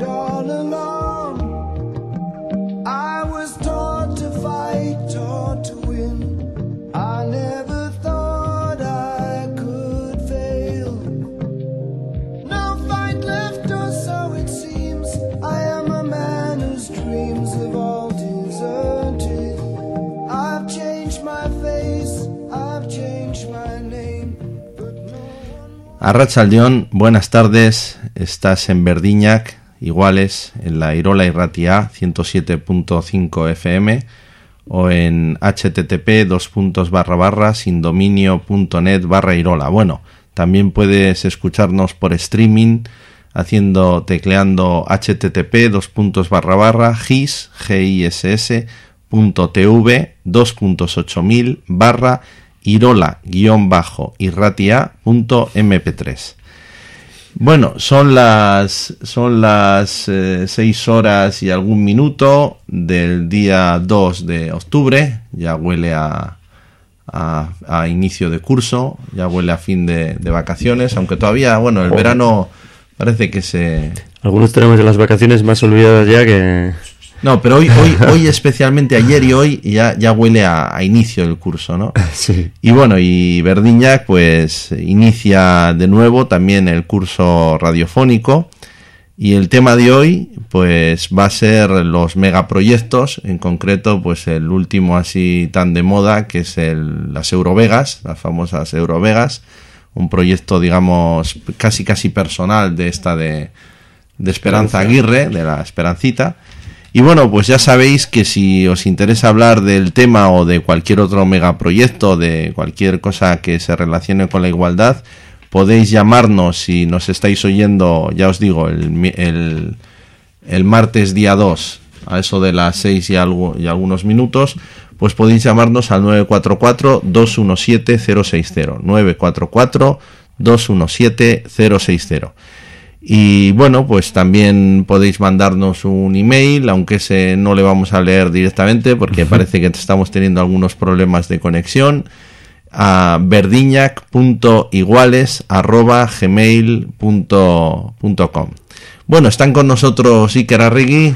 all along. I was taught to fight, taught to win. I never thought I could fail. No fight left, or so it seems. I am a man whose dreams have all deserted. I've changed my face, I've changed my name, but no one... Arratsaldeon, buenas tardes. Estás en Verdiñac, Iguales, en la Irola Irratia 107.5 FM o en http://sindominio.net/Irola. Bueno, también puedes escucharnos por streaming tecleando http://giss.tv:/Irola-irratia.mp3. Bueno, son las 6 horas y algún minuto del día 2 de octubre. Ya huele a inicio de curso, ya huele a fin de vacaciones, aunque todavía, bueno, el verano parece que se... Algunos tenemos las vacaciones más olvidadas ya que... No, pero hoy especialmente ayer y hoy ya huele a inicio del curso, ¿no? Sí. Y bueno, y Verdiñac pues inicia de nuevo también el curso radiofónico, y el tema de hoy pues va a ser los megaproyectos, en concreto pues el último así tan de moda, que es las Eurovegas, las famosas Eurovegas, un proyecto digamos casi personal de Esperanza Aguirre, de la Esperancita. Y bueno, pues ya sabéis que si os interesa hablar del tema o de cualquier otro megaproyecto, de cualquier cosa que se relacione con la igualdad, podéis llamarnos si nos estáis oyendo, ya os digo, el martes día 2, a eso de las 6 y algunos minutos, pues podéis llamarnos al 944-217-060, 944-217-060. Y bueno, pues también podéis mandarnos un email, aunque ese no le vamos a leer directamente porque parece que estamos teniendo algunos problemas de conexión, a verdiñac.iguales@gmail.com. Bueno, están con nosotros Iker Arregui,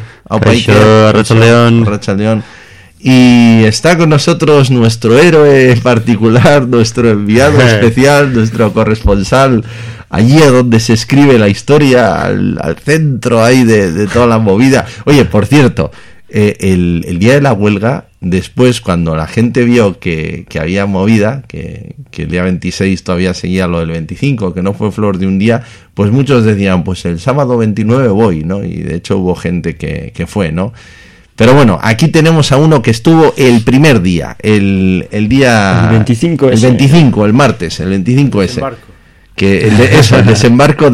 Arratsaldeon. Y está con nosotros nuestro héroe particular, nuestro enviado especial, nuestro corresponsal, allí a donde se escribe la historia, al centro ahí de toda la movida. Oye, por cierto, el día de la huelga, después cuando la gente vio que había movida, que el día 26 todavía seguía lo del 25, que no fue flor de un día, pues muchos decían, pues el sábado 29 voy, ¿no? Y de hecho hubo gente que fue, ¿no? Pero bueno, aquí tenemos a uno que estuvo el primer día, el día... El 25 ese. El 25, el martes, el 25 ese. El desembarco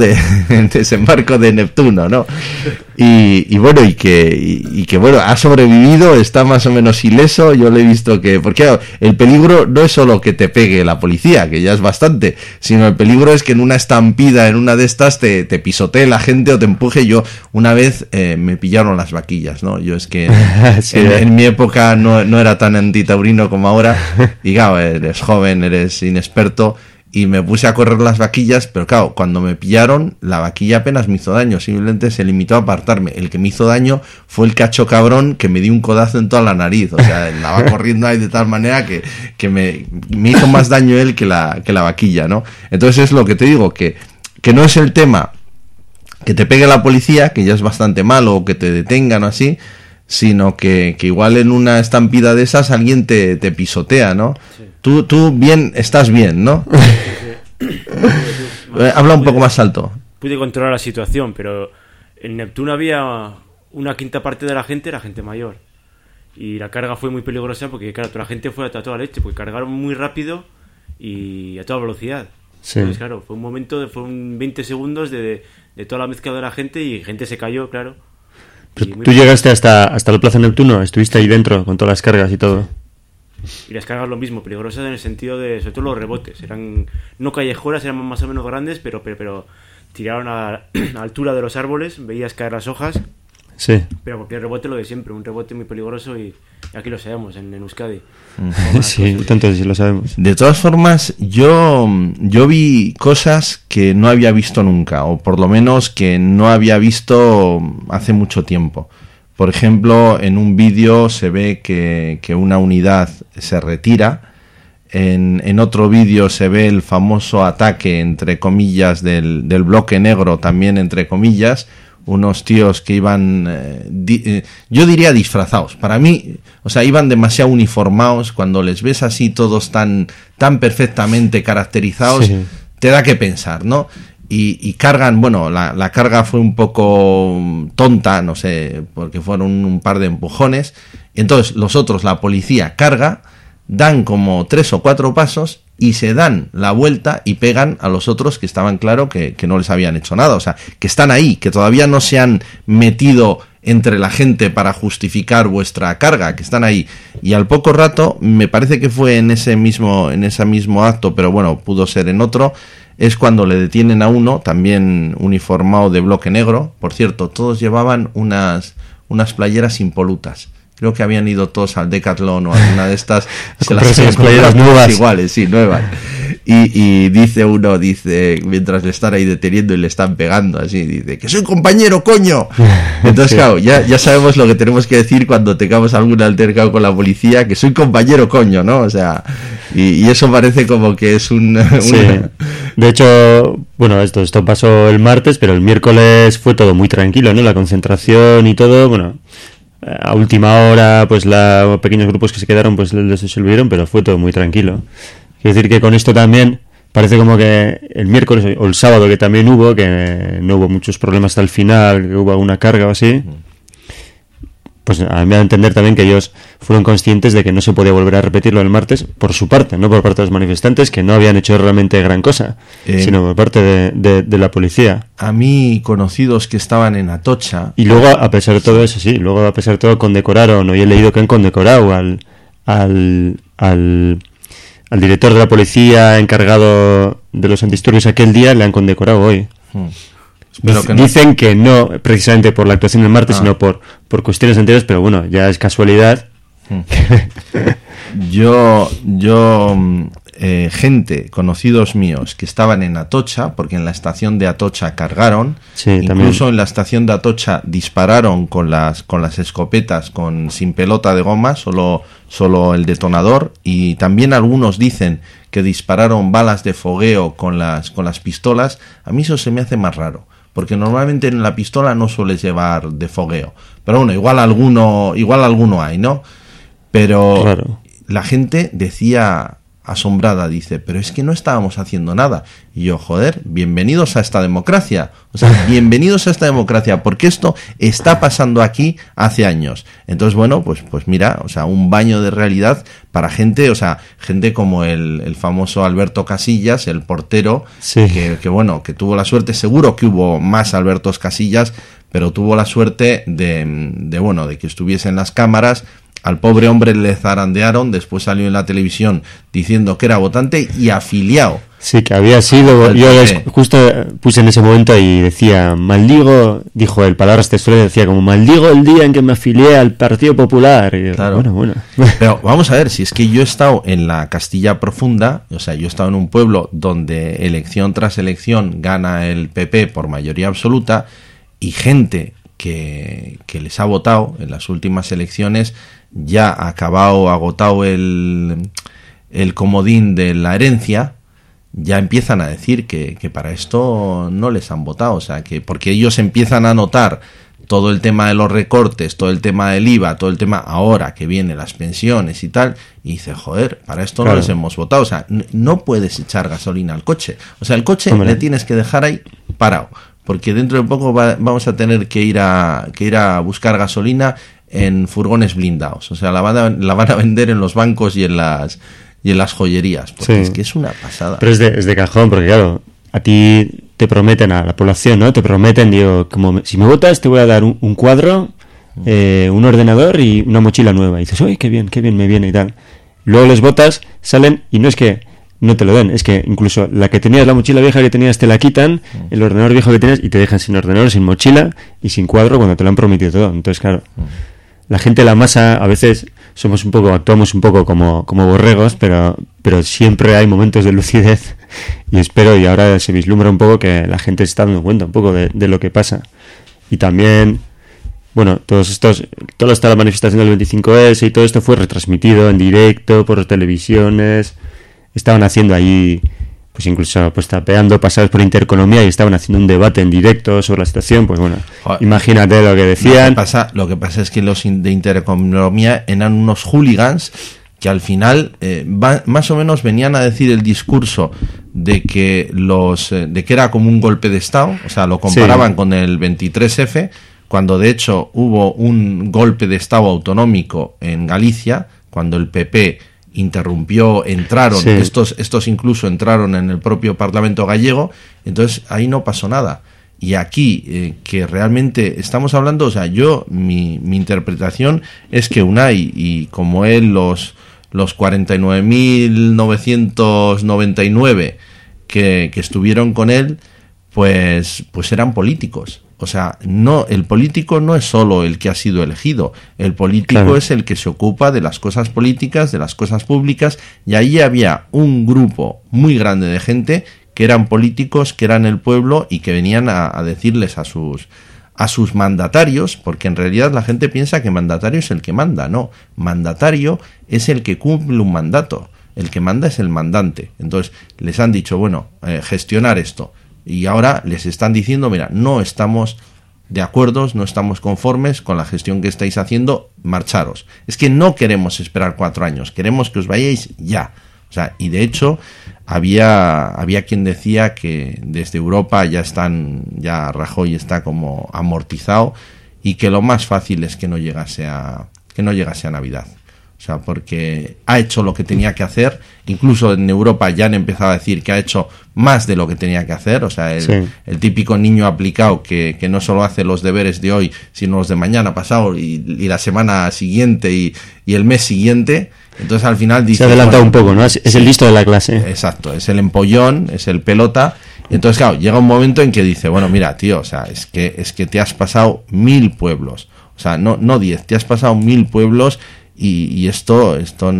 de Neptuno, ¿no? Y bueno, y que bueno, ha sobrevivido, está más o menos ileso. Yo le he visto que, porque claro, el peligro no es solo que te pegue la policía, que ya es bastante, sino el peligro es que en una estampida, en una de estas, te pisotee la gente o te empuje. Yo una vez me pillaron las vaquillas, ¿no? Yo es que sí, en mi época no era tan antitaurino como ahora, y claro, eres joven, eres inexperto, y me puse a correr las vaquillas, pero claro, cuando me pillaron, la vaquilla apenas me hizo daño, simplemente se limitó a apartarme. El que me hizo daño fue el cacho cabrón que me dio un codazo en toda la nariz, o sea, andaba corriendo ahí de tal manera que me hizo más daño él que la vaquilla, ¿no? Entonces es lo que te digo, que no es el tema que te pegue la policía, que ya es bastante malo, o que te detengan o así, sino que igual en una estampida de esas alguien te pisotea, ¿no? Sí. Tú bien, estás bien, ¿no? Habla un poco más alto. Pude controlar la situación, pero en Neptuno había una quinta parte de la gente, era gente mayor. Y la carga fue muy peligrosa porque, claro, toda la gente fue a toda leche, porque cargaron muy rápido y a toda velocidad. Sí. Entonces, claro, fueron 20 segundos de toda la mezcla de la gente y gente se cayó, claro. ¿Tú llegaste hasta la Plaza Neptuno? ¿Estuviste ahí dentro con todas las cargas y todo? Y las cargas lo mismo, peligrosas en el sentido de, sobre todo los rebotes, eran no callejuelas, eran más o menos grandes, pero tiraron a la altura de los árboles, veías caer las hojas. Sí. Pero porque el rebote lo de siempre, un rebote muy peligroso y Y aquí lo sabemos, en Euskadi. Sí, tanto sí lo sabemos. De todas formas, yo vi cosas que no había visto nunca, o por lo menos que no había visto hace mucho tiempo. Por ejemplo, en un vídeo se ve que una unidad se retira. En otro vídeo se ve el famoso ataque, entre comillas, del bloque negro, también entre comillas, unos tíos que iban, yo diría disfrazados. Para mí, o sea, iban demasiado uniformados. Cuando les ves así todos tan perfectamente caracterizados, sí, te da que pensar, ¿no? Y cargan, bueno, la carga fue un poco tonta, no sé, porque fueron un par de empujones. Y entonces los otros, la policía, carga, dan como 3 o 4 pasos y se dan la vuelta y pegan a los otros que estaban claro que no les habían hecho nada, o sea, que están ahí, que todavía no se han metido entre la gente para justificar vuestra carga, que están ahí. Y al poco rato, me parece que fue en ese mismo acto, pero bueno, pudo ser en otro, es cuando le detienen a uno, también uniformado de bloque negro. Por cierto, todos llevaban unas playeras impolutas. Creo que habían ido todos al Decathlon o alguna de estas. Se las playeras nuevas. Iguales, sí, nuevas. Y dice uno, mientras le están ahí deteniendo y le están pegando, así, dice, ¡que soy compañero, coño! Entonces, sí, claro, ya sabemos lo que tenemos que decir cuando tengamos algún altercado con la policía, que soy compañero, coño, ¿no? O sea, y eso parece como que es Sí. De hecho, bueno, esto pasó el martes, pero el miércoles fue todo muy tranquilo, ¿no? La concentración y todo, bueno, a última hora, pues pequeños grupos que se quedaron, pues les disolvieron, pero fue todo muy tranquilo. Quiero decir que con esto también parece como que el miércoles o el sábado, que también que no hubo muchos problemas hasta el final, que hubo alguna carga o así, pues a mí me da a entender también que ellos fueron conscientes de que no se podía volver a repetirlo el martes por su parte, no por parte de los manifestantes, que no habían hecho realmente gran cosa, sino por parte de la policía. A mí, conocidos que estaban en Atocha... Y luego, a pesar de todo eso, sí, luego a pesar de todo condecoraron, hoy he leído que han condecorado al director de la policía encargado de los antidisturbios aquel día, le han condecorado hoy. Dicen que no precisamente por la actuación del martes, sino por cuestiones anteriores, pero bueno, ya es casualidad. Yo gente, conocidos míos que estaban en Atocha, porque en la estación de Atocha cargaron, sí, incluso también. En la estación de Atocha dispararon con las escopetas sin pelota de goma, solo el detonador, y también algunos dicen que dispararon balas de fogueo con las pistolas. A mí eso se me hace más raro, porque normalmente en la pistola no sueles llevar de fogueo, pero bueno, igual alguno hay, ¿no? Pero claro, la gente decía asombrada, dice, pero es que no estábamos haciendo nada. Y yo, joder, bienvenidos a esta democracia. O sea, bienvenidos a esta democracia, porque esto está pasando aquí hace años. Entonces, bueno, pues mira, o sea, un baño de realidad para gente, o sea, gente como el famoso Alberto Casillas, el portero, sí, que bueno, que tuvo la suerte, seguro que hubo más Albertos Casillas, pero tuvo la suerte de que estuviese en las cámaras. Al pobre hombre le zarandearon, después salió en la televisión diciendo que era votante y afiliado. Sí, que había sido. Yo justo puse en ese momento y decía, maldigo, dijo el palabras textuales, decía como, maldigo el día en que me afilié al Partido Popular. Y claro. Bueno. Pero vamos a ver, si es que yo he estado en la Castilla Profunda, o sea, yo he estado en un pueblo donde elección tras elección gana el PP por mayoría absoluta, y gente que les ha votado en las últimas elecciones ya ha agotado el comodín de la herencia, ya empiezan a decir que para esto no les han votado, o sea, que porque ellos empiezan a notar todo el tema de los recortes, todo el tema del IVA, todo el tema ahora que vienen las pensiones y tal, y dice, joder, para esto claro, no les hemos votado, o sea, no puedes echar gasolina al coche, o sea, el coche le tienes que dejar ahí parado, porque dentro de poco vamos a tener que ir a buscar gasolina en furgones blindados, o sea, la van a vender en los bancos y en las joyerías, porque sí, es que es una pasada. Pero es de cajón, porque claro, a ti te prometen, a la población, ¿no? Te prometen, digo, como si me votas te voy a dar un cuadro, un ordenador y una mochila nueva. Y dices, uy, qué bien me viene y tal. Luego les votas, salen y no es que no te lo den, es que incluso la que tenías, la mochila vieja que tenías, te la quitan, el ordenador viejo que tenías, y te dejan sin ordenador, sin mochila y sin cuadro cuando te lo han prometido todo. Entonces, claro, la gente, la masa, a veces actuamos un poco como borregos, pero siempre hay momentos de lucidez y espero, y ahora se vislumbra un poco que la gente se está dando cuenta un poco de lo que pasa. Y también, bueno, toda la manifestación del 25S y todo esto fue retransmitido en directo por televisiones, estaban haciendo ahí, pues incluso pues tapeando pasados por Intereconomía y estaban haciendo un debate en directo sobre la situación. Pues bueno, imagínate lo que decían. Lo que pasa es que los de Intereconomía eran unos hooligans que al final más o menos venían a decir el discurso de que era como un golpe de Estado, o sea, lo comparaban con el 23F, cuando de hecho hubo un golpe de Estado autonómico en Galicia, cuando el PP entraron, estos incluso entraron en el propio Parlamento gallego, entonces ahí no pasó nada. Y aquí, que realmente estamos hablando, o sea, mi interpretación es que Unai, y como él, los 49.999 que estuvieron con él, pues eran políticos. O sea, el político no es solo el que ha sido elegido, el político es el que se ocupa de las cosas políticas, de las cosas públicas, y ahí había un grupo muy grande de gente que eran políticos, que eran el pueblo y que venían a decirles a sus mandatarios, porque en realidad la gente piensa que mandatario es el que manda. No, mandatario es el que cumple un mandato, el que manda es el mandante. Entonces les han dicho, bueno, gestionar esto. Y ahora les están diciendo, mira, no estamos de acuerdo, no estamos conformes con la gestión que estáis haciendo, marcharos. Es que no queremos esperar 4 años, queremos que os vayáis ya. O sea, y de hecho había quien decía que desde Europa ya Rajoy está como amortizado y que lo más fácil es que no llegase a Navidad. O sea, porque ha hecho lo que tenía que hacer, incluso en Europa ya han empezado a decir que ha hecho más de lo que tenía que hacer, o sea, el típico niño aplicado que no solo hace los deberes de hoy, sino los de mañana, pasado y la semana siguiente y el mes siguiente. Entonces al final dice... Se ha adelantado un poco, ¿no? Es el listo de la clase. Exacto, es el empollón, es el pelota. Entonces, claro, llega un momento en que dice, bueno, mira, tío, o sea, es que te has pasado 1000 pueblos. O sea, no 10, te has pasado 1000 pueblos y esto,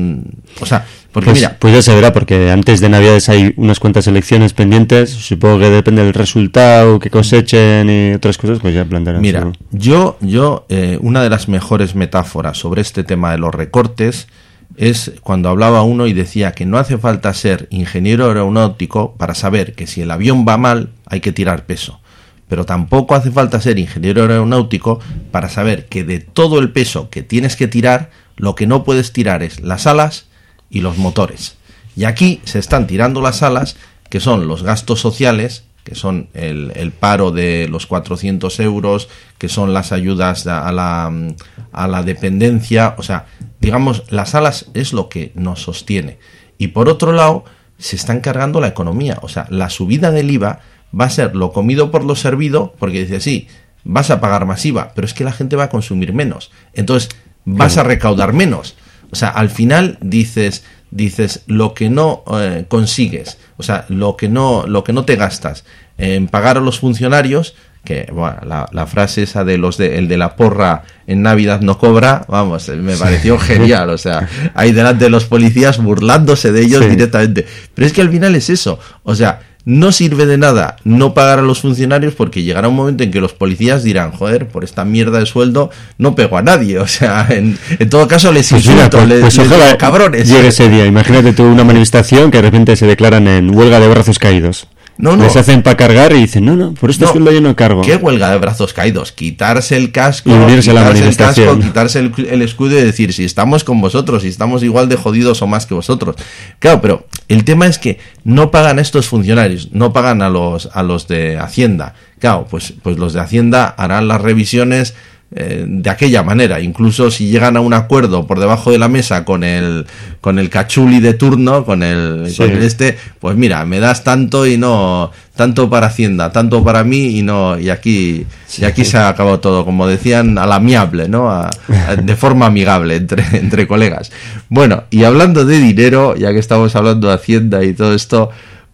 o sea, porque mira... Pues ya se verá, porque antes de Navidades hay unas cuantas elecciones pendientes, supongo que depende del resultado, que cosechen y otras cosas, pues ya plantearán. Mira, yo una de las mejores metáforas sobre este tema de los recortes es cuando hablaba uno y decía que no hace falta ser ingeniero aeronáutico para saber que si el avión va mal hay que tirar peso, pero tampoco hace falta ser ingeniero aeronáutico para saber que de todo el peso que tienes que tirar, lo que no puedes tirar es las alas y los motores. Y aquí se están tirando las alas, que son los gastos sociales, que son el paro de los 400 euros, que son las ayudas a la dependencia. O sea, digamos, las alas es lo que nos sostiene. Y por otro lado, se están cargando la economía. O sea, la subida del IVA va a ser lo comido por lo servido, porque dice, sí, vas a pagar más IVA, pero es que la gente va a consumir menos. Entonces, vas a recaudar menos. O sea, al final dices lo que no consigues, o sea, lo que no te gastas en pagar a los funcionarios, que bueno, la frase esa de el de la porra en Navidad no cobra, vamos, me pareció genial. O sea, ahí delante de los policías burlándose de ellos directamente. Pero es que al final es eso, o sea, no sirve de nada no pagar a los funcionarios, porque llegará un momento en que los policías dirán, joder, por esta mierda de sueldo no pego a nadie. O sea, en todo caso les insulto, les ojalá cabrones. Llegue ese día, imagínate tú una manifestación que de repente se declaran en huelga de brazos caídos. No. Les hacen para cargar y dicen, no, por este sueldo yo no cargo. ¿Qué huelga de brazos caídos? Quitarse el casco, y unirse a la manifestación. Quitarse el escudo y decir, si estamos con vosotros, si estamos igual de jodidos o más que vosotros. Claro, pero el tema es que no pagan estos funcionarios, no pagan a los de Hacienda. Claro, pues los de Hacienda harán las revisiones de aquella manera. Incluso si llegan a un acuerdo por debajo de la mesa con el cachuli de turno, con el pues mira, me das tanto y no tanto para Hacienda, tanto para mí y aquí se ha acabado todo, como decían, al amiable, ¿no? De forma amigable entre colegas. Bueno, y hablando de dinero, ya que estamos hablando de Hacienda y todo esto,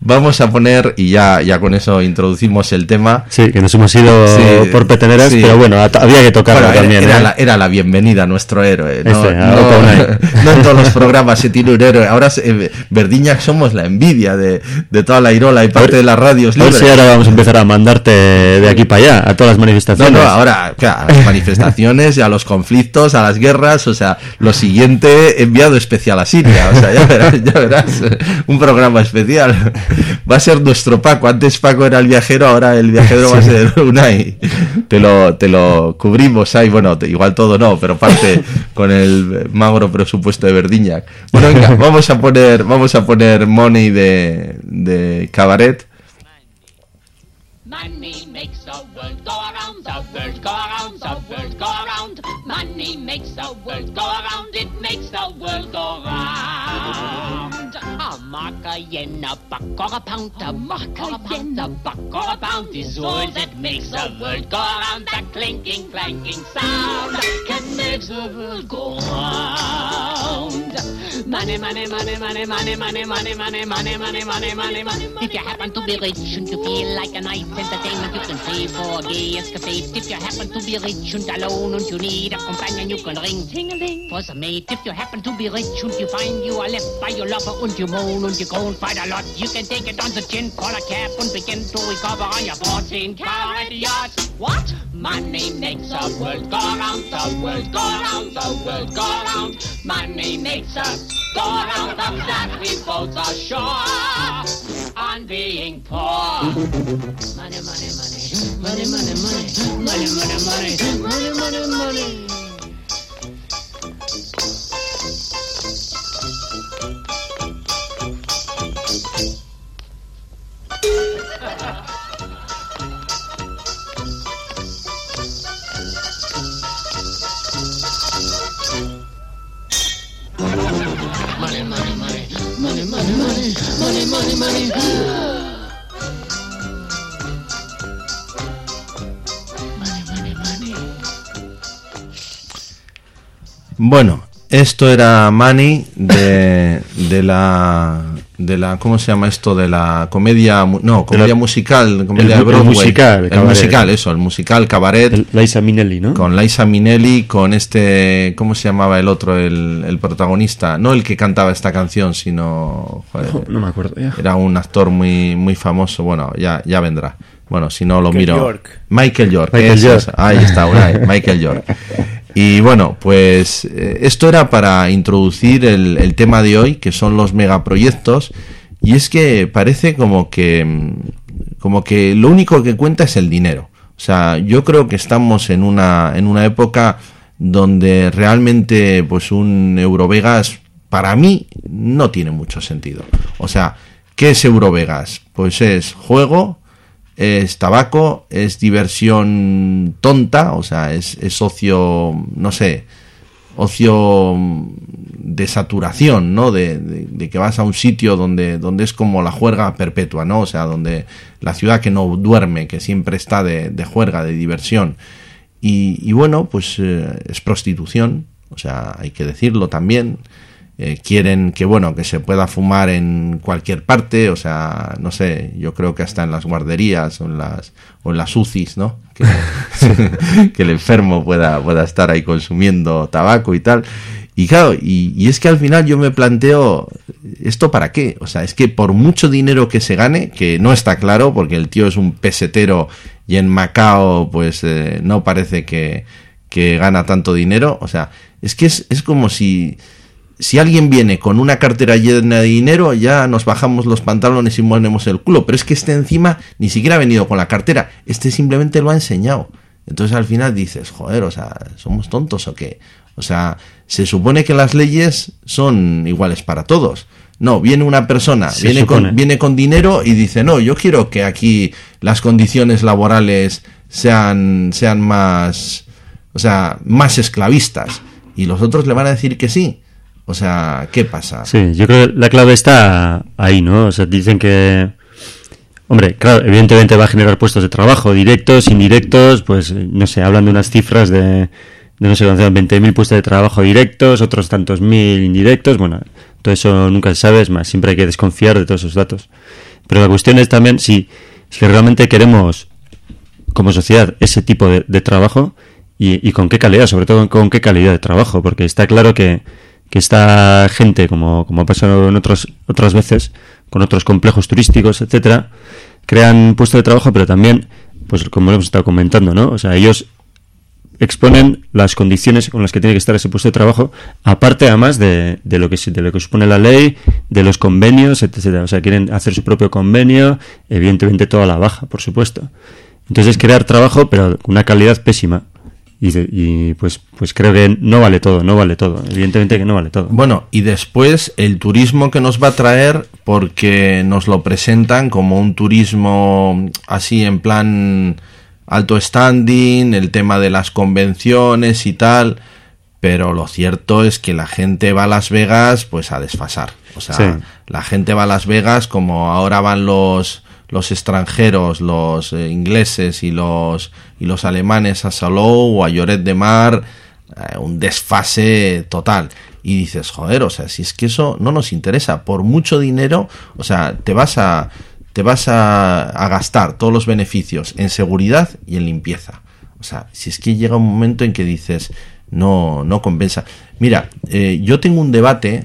vamos a poner, y ya con eso introducimos el tema. Sí, que nos hemos ido por peteneras, sí. Pero bueno, había que tocarlo también. Era la bienvenida a nuestro héroe. No en todos los programas se tiene un héroe. Ahora Verdiñac somos la envidia de toda la Irola y parte de las radios libres. Si ahora vamos a empezar a mandarte de aquí para allá, a todas las manifestaciones. No, ahora a las manifestaciones, a los conflictos, a las guerras, o sea, lo siguiente, enviado especial a Siria, o sea, ya verás, un programa especial. Va a ser nuestro Paco. Antes Paco era el viajero, ahora el viajero va a ser Unai. Te lo cubrimos ahí. Bueno, igual todo no, pero parte con el magro presupuesto de Verdiñac. Bueno, venga, vamos a poner Money de Cabaret. Money makes the world go around, the world go around, the world go around. Money makes the world go around, it makes the world go round. A mark, a yen, a buck or a pound, a mark, a yen, a buck or a pound is all that makes the world go around. That clinking, clanking sound can make the world go round. Money, money, money, money, money, money, money, money, money, money, money, money, money. If you happen to be rich and you feel like a nice entertainment, you can pay for a gay escapade. If you happen to be rich and alone and you need a companion, you can ring ting-a-ling for some mate. If you happen to be rich and you find you are left by your lover and you moan and you groan quite a lot, you can take it on the chin, call a cab and begin to recover on your 14-carat yacht. What? Money makes the world go round, the world go round, the world go round. Money makes us go round, of that we both are sure on being poor. Money, money, money, money, money, money, money, money, money, money, money, money. Bueno, esto era Money de la ¿cómo se llama esto? De la comedia musical, comedia de Broadway. El musical Cabaret. Liza Minnelli, ¿no? Con Liza Minnelli, con ¿cómo se llamaba el otro, el protagonista? No el que cantaba esta canción, sino... Joder, no me acuerdo ya. Era un actor muy, muy famoso, bueno, ya vendrá. Bueno, si no lo miro... York. Michael York. Ahí está, Michael York. Y bueno, pues esto era para introducir el tema de hoy, que son los megaproyectos, y es que parece como que lo único que cuenta es el dinero. O sea, yo creo que estamos en una época donde realmente pues un Eurovegas para mí no tiene mucho sentido. O sea, ¿qué es Eurovegas? Pues es juego, es tabaco, es diversión tonta, o sea, es ocio, no sé, ocio de saturación, ¿no? De que vas a un sitio donde es como la juerga perpetua, ¿no? O sea, donde la ciudad que no duerme, que siempre está de juerga, de diversión. Y bueno, pues es prostitución, o sea, hay que decirlo también. Quieren que se pueda fumar en cualquier parte, o sea, no sé, yo creo que hasta en las guarderías o en las UCIs, ¿no? Que el enfermo pueda estar ahí consumiendo tabaco y tal. Y claro, y es que al final yo me planteo, ¿esto para qué? O sea, es que por mucho dinero que se gane, que no está claro, porque el tío es un pesetero y en Macao pues no parece que gana tanto dinero, o sea, es que es como si alguien viene con una cartera llena de dinero, ya nos bajamos los pantalones y ponemos el culo. Pero es que encima ni siquiera ha venido con la cartera. Simplemente lo ha enseñado. Entonces al final dices, joder, o sea, ¿somos tontos o qué? O sea, se supone que las leyes son iguales para todos. No, viene una persona, viene con dinero y dice, no, yo quiero que aquí las condiciones laborales sean más, o sea, más esclavistas. Y los otros le van a decir que sí. O sea, ¿qué pasa? Sí, yo creo que la clave está ahí, ¿no? O sea, dicen que... Hombre, claro, evidentemente va a generar puestos de trabajo, directos, indirectos, pues, no sé, hablan de unas cifras de no sé, 20.000 puestos de trabajo directos, otros tantos mil indirectos, bueno, todo eso nunca se sabe, es más, siempre hay que desconfiar de todos esos datos. Pero la cuestión es también si realmente queremos, como sociedad, ese tipo de trabajo y con qué calidad, sobre todo con qué calidad de trabajo, porque está claro que esta gente, como ha pasado en otras veces, con otros complejos turísticos, etcétera, crean puestos de trabajo, pero también, pues como lo hemos estado comentando, ¿no? O sea, ellos exponen las condiciones con las que tiene que estar ese puesto de trabajo, aparte además de lo que supone la ley, de los convenios, etcétera. O sea, quieren hacer su propio convenio, evidentemente toda la baja, por supuesto. Entonces, crear trabajo, pero con una calidad pésima. Y pues creo que no vale todo, evidentemente que no vale todo. Bueno, y después el turismo que nos va a traer, porque nos lo presentan como un turismo así en plan alto standing, el tema de las convenciones y tal, pero lo cierto es que la gente va a Las Vegas pues a desfasar. O sea, sí. La gente va a Las Vegas como ahora van los extranjeros, los ingleses y los alemanes a Salou o a Lloret de Mar, un desfase total. Y dices, joder, o sea, si es que eso no nos interesa, por mucho dinero, o sea, te vas a gastar todos los beneficios en seguridad y en limpieza. O sea, si es que llega un momento en que dices, no compensa. Mira, yo tengo un debate,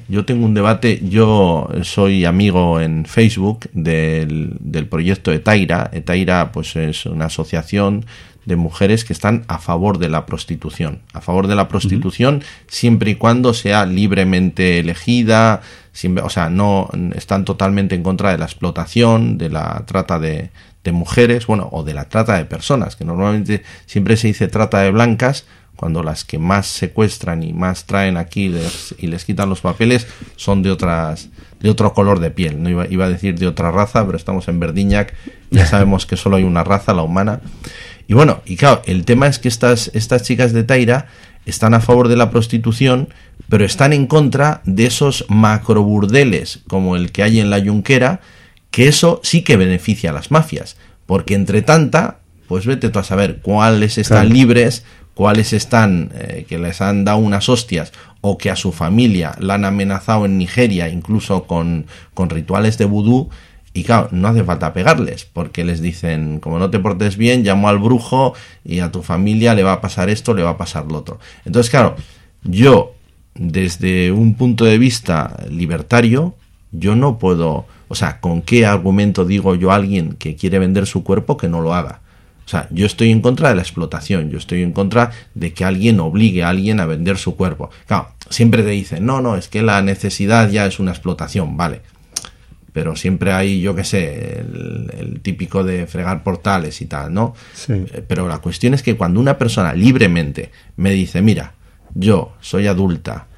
yo soy amigo en Facebook del proyecto Etaira. Etaira pues es una asociación de mujeres que están a favor de la prostitución. A favor de la prostitución siempre y cuando sea libremente elegida, o sea, no están totalmente en contra de la explotación, de la trata de mujeres, bueno, o de la trata de personas, que normalmente siempre se dice trata de blancas, cuando las que más secuestran y más traen aquí y les quitan los papeles son de otro color de piel. No iba a decir de otra raza, pero estamos en Verdiñac, ya sabemos que solo hay una raza, la humana. Y bueno, y claro, el tema es que estas chicas de Etaira están a favor de la prostitución, pero están en contra de esos macroburdeles como el que hay en la Junquera, que eso sí que beneficia a las mafias, porque entre tanta, pues vete tú a saber cuáles están libres, cuáles están que les han dado unas hostias o que a su familia la han amenazado en Nigeria, incluso con rituales de vudú. Y claro, no hace falta pegarles, porque les dicen, como no te portes bien, llamo al brujo y a tu familia le va a pasar esto, le va a pasar lo otro. Entonces, claro, yo, desde un punto de vista libertario, yo no puedo, o sea, ¿con qué argumento digo yo a alguien que quiere vender su cuerpo que no lo haga? O sea, yo estoy en contra de la explotación, yo estoy en contra de que alguien obligue a alguien a vender su cuerpo. Claro, siempre te dicen, no, es que la necesidad ya es una explotación, vale. Pero siempre hay, yo qué sé, el típico de fregar portales y tal, ¿no? Sí. Pero la cuestión es que cuando una persona libremente me dice, mira, yo soy adulta,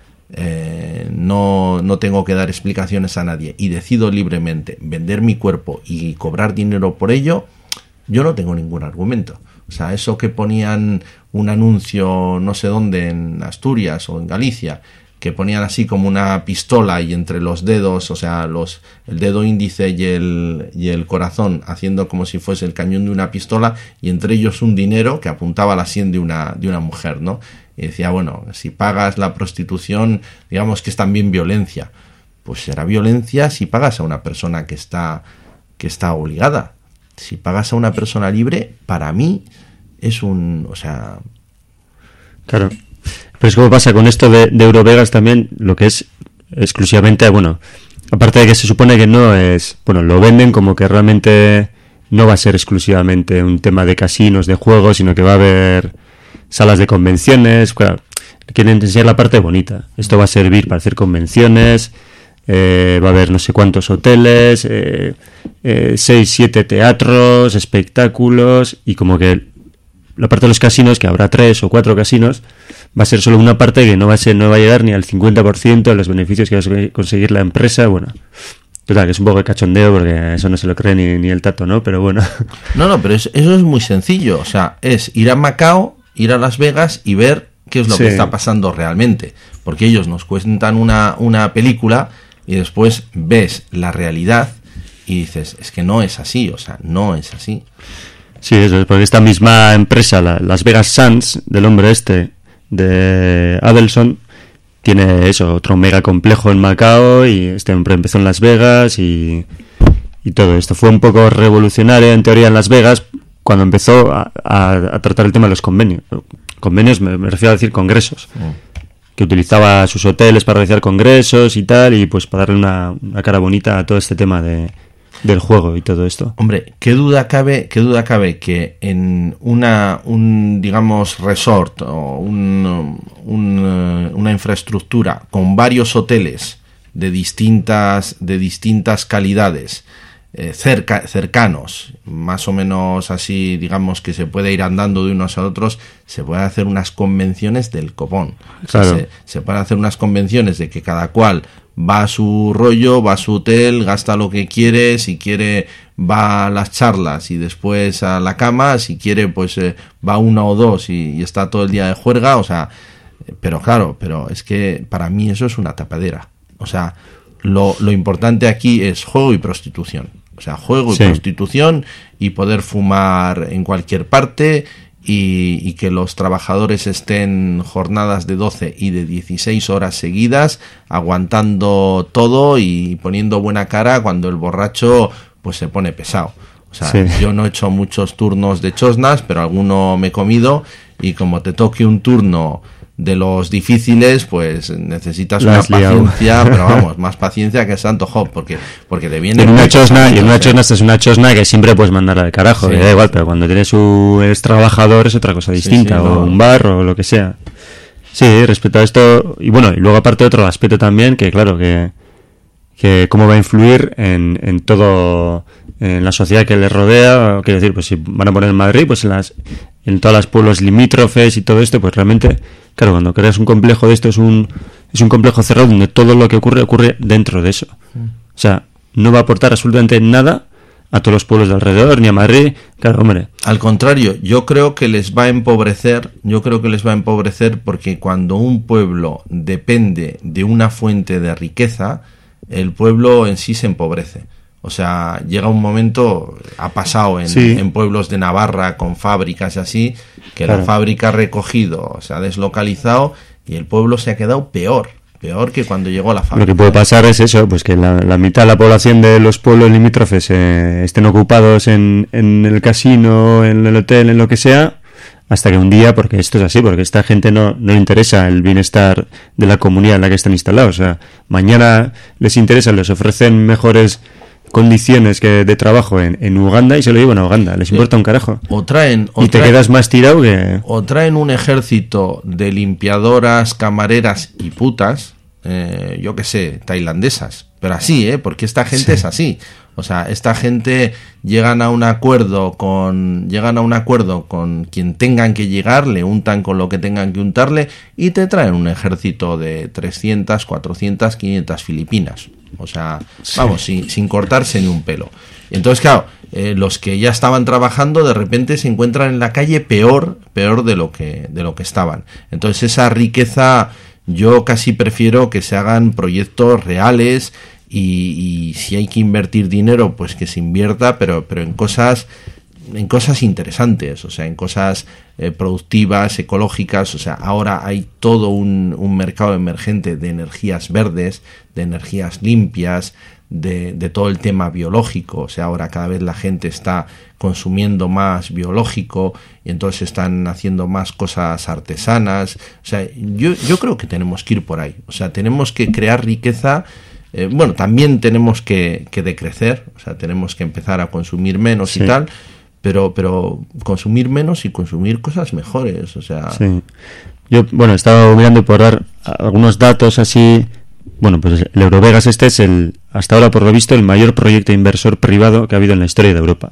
no tengo que dar explicaciones a nadie y decido libremente vender mi cuerpo y cobrar dinero por ello, yo no tengo ningún argumento. O sea, eso que ponían un anuncio no sé dónde, en Asturias o en Galicia, que ponían así como una pistola y entre los dedos, o sea, el dedo índice y el corazón haciendo como si fuese el cañón de una pistola y entre ellos un dinero que apuntaba a la sien de una mujer, ¿no? Y decía, bueno, si pagas la prostitución, digamos que es también violencia. Pues será violencia si pagas a una persona que está obligada. Si pagas a una persona libre, para mí es o sea... Claro. Pero es como pasa con esto de Eurovegas también, lo que es exclusivamente, bueno, aparte de que se supone que no es, bueno, lo venden como que realmente no va a ser exclusivamente un tema de casinos, de juegos, sino que va a haber salas de convenciones, claro, quieren enseñar la parte bonita. Esto va a servir para hacer convenciones, va a haber no sé cuántos hoteles, 6, 7 teatros, espectáculos, y como que la parte de los casinos, que habrá 3 o 4 casinos, va a ser solo una parte que no va a llegar ni al 50% de los beneficios que va a conseguir la empresa. Bueno, total, que es un poco de cachondeo porque eso no se lo cree ni el tato, ¿no? Pero bueno. No, pero eso es muy sencillo. O sea, es ir a Macao, ir a Las Vegas y ver qué es lo que está pasando realmente. Porque ellos nos cuentan una película y después ves la realidad y dices, es que no es así, o sea, no es así. Sí, eso es porque esta misma empresa, Las Vegas Sands, del hombre de Adelson, tiene eso, otro mega complejo en Macao, y este hombre empezó en Las Vegas y y todo esto. Fue un poco revolucionario en teoría en Las Vegas cuando empezó a tratar el tema de los convenios. Convenios me refiero a decir congresos. Que utilizaba sus hoteles para realizar congresos y tal, y pues para darle una cara bonita a todo este tema del juego y todo esto. Hombre, qué duda cabe que en un digamos resort o una infraestructura con varios hoteles de distintas calidades, cercanos, más o menos así, digamos, que se puede ir andando de unos a otros, se puede hacer unas convenciones del copón. Claro. O sea, se puede hacer unas convenciones de que cada cual va a su rollo, va a su hotel, gasta lo que quiere, si quiere va a las charlas y después a la cama, si quiere pues va 1 o 2 y está todo el día de juerga, o sea, pero claro, pero es que para mí eso es una tapadera. O sea, lo importante aquí es juego y prostitución. O sea, juego y prostitución y poder fumar en cualquier parte y que los trabajadores estén jornadas de 12 y de 16 horas seguidas aguantando todo y poniendo buena cara cuando el borracho pues se pone pesado. O sea, yo no he hecho muchos turnos de chosnas, pero alguno me he comido y como te toque un turno de los difíciles, pues necesitas una paciencia, pero vamos, más paciencia que Santo Job, porque te viene en una chosna, y en una chosna es una chosna que siempre puedes mandarla de carajo, Sí. que da igual, pero cuando tienes eres trabajador es otra cosa distinta, o un bar o lo que sea. Sí, respecto a esto, y bueno, y luego aparte otro aspecto también, que claro, que cómo va a influir en todo, en la sociedad que le rodea, quiero decir, pues si van a poner en Madrid, pues en todos los pueblos limítrofes y todo esto, pues realmente, claro, cuando creas un complejo de esto es un complejo cerrado donde todo lo que ocurre dentro de eso. O sea, no va a aportar absolutamente nada a todos los pueblos de alrededor, ni a Madrid, claro, hombre. Al contrario, yo creo que les va a empobrecer, porque cuando un pueblo depende de una fuente de riqueza, el pueblo en sí se empobrece. O sea, llega un momento, ha pasado en pueblos de Navarra con fábricas y así, que la fábrica ha recogido, se ha deslocalizado y el pueblo se ha quedado peor que cuando llegó la fábrica. Lo que puede pasar es eso, pues que la mitad de la población de los pueblos limítrofes estén ocupados en el casino, en el hotel, en lo que sea, hasta que un día, porque esto es así, porque a esta gente no le interesa el bienestar de la comunidad en la que están instalados. O sea, mañana les interesa, les ofrecen mejores condiciones que de trabajo en Uganda y se lo llevan a Uganda, les importa un carajo. Y te quedas más tirado que... O traen un ejército de limpiadoras, camareras y putas, yo qué sé, tailandesas, pero así, porque esta gente es así. O sea, esta gente llegan a un acuerdo con quien tengan que llegar, le untan con lo que tengan que untarle y te traen un ejército de 300, 400, 500 filipinas. O sea, vamos, sin cortarse ni un pelo. Y entonces, claro, los que ya estaban trabajando de repente se encuentran en la calle peor de lo que estaban. Entonces esa riqueza yo casi prefiero que se hagan proyectos reales y si hay que invertir dinero, pues que se invierta, pero en cosas interesantes, o sea, en cosas productivas, ecológicas. O sea, ahora hay todo un mercado emergente de energías verdes, de energías limpias, de todo el tema biológico. O sea, ahora cada vez la gente está consumiendo más biológico y entonces están haciendo más cosas artesanas. O sea, yo creo que tenemos que ir por ahí. O sea, tenemos que crear riqueza. Bueno, también tenemos que decrecer, o sea, tenemos que empezar a consumir menos y tal, pero consumir menos y consumir cosas mejores, o sea... Sí. Yo, bueno, he estado mirando por dar algunos datos así. Bueno, pues el Eurovegas es hasta ahora por lo visto, el mayor proyecto inversor privado que ha habido en la historia de Europa.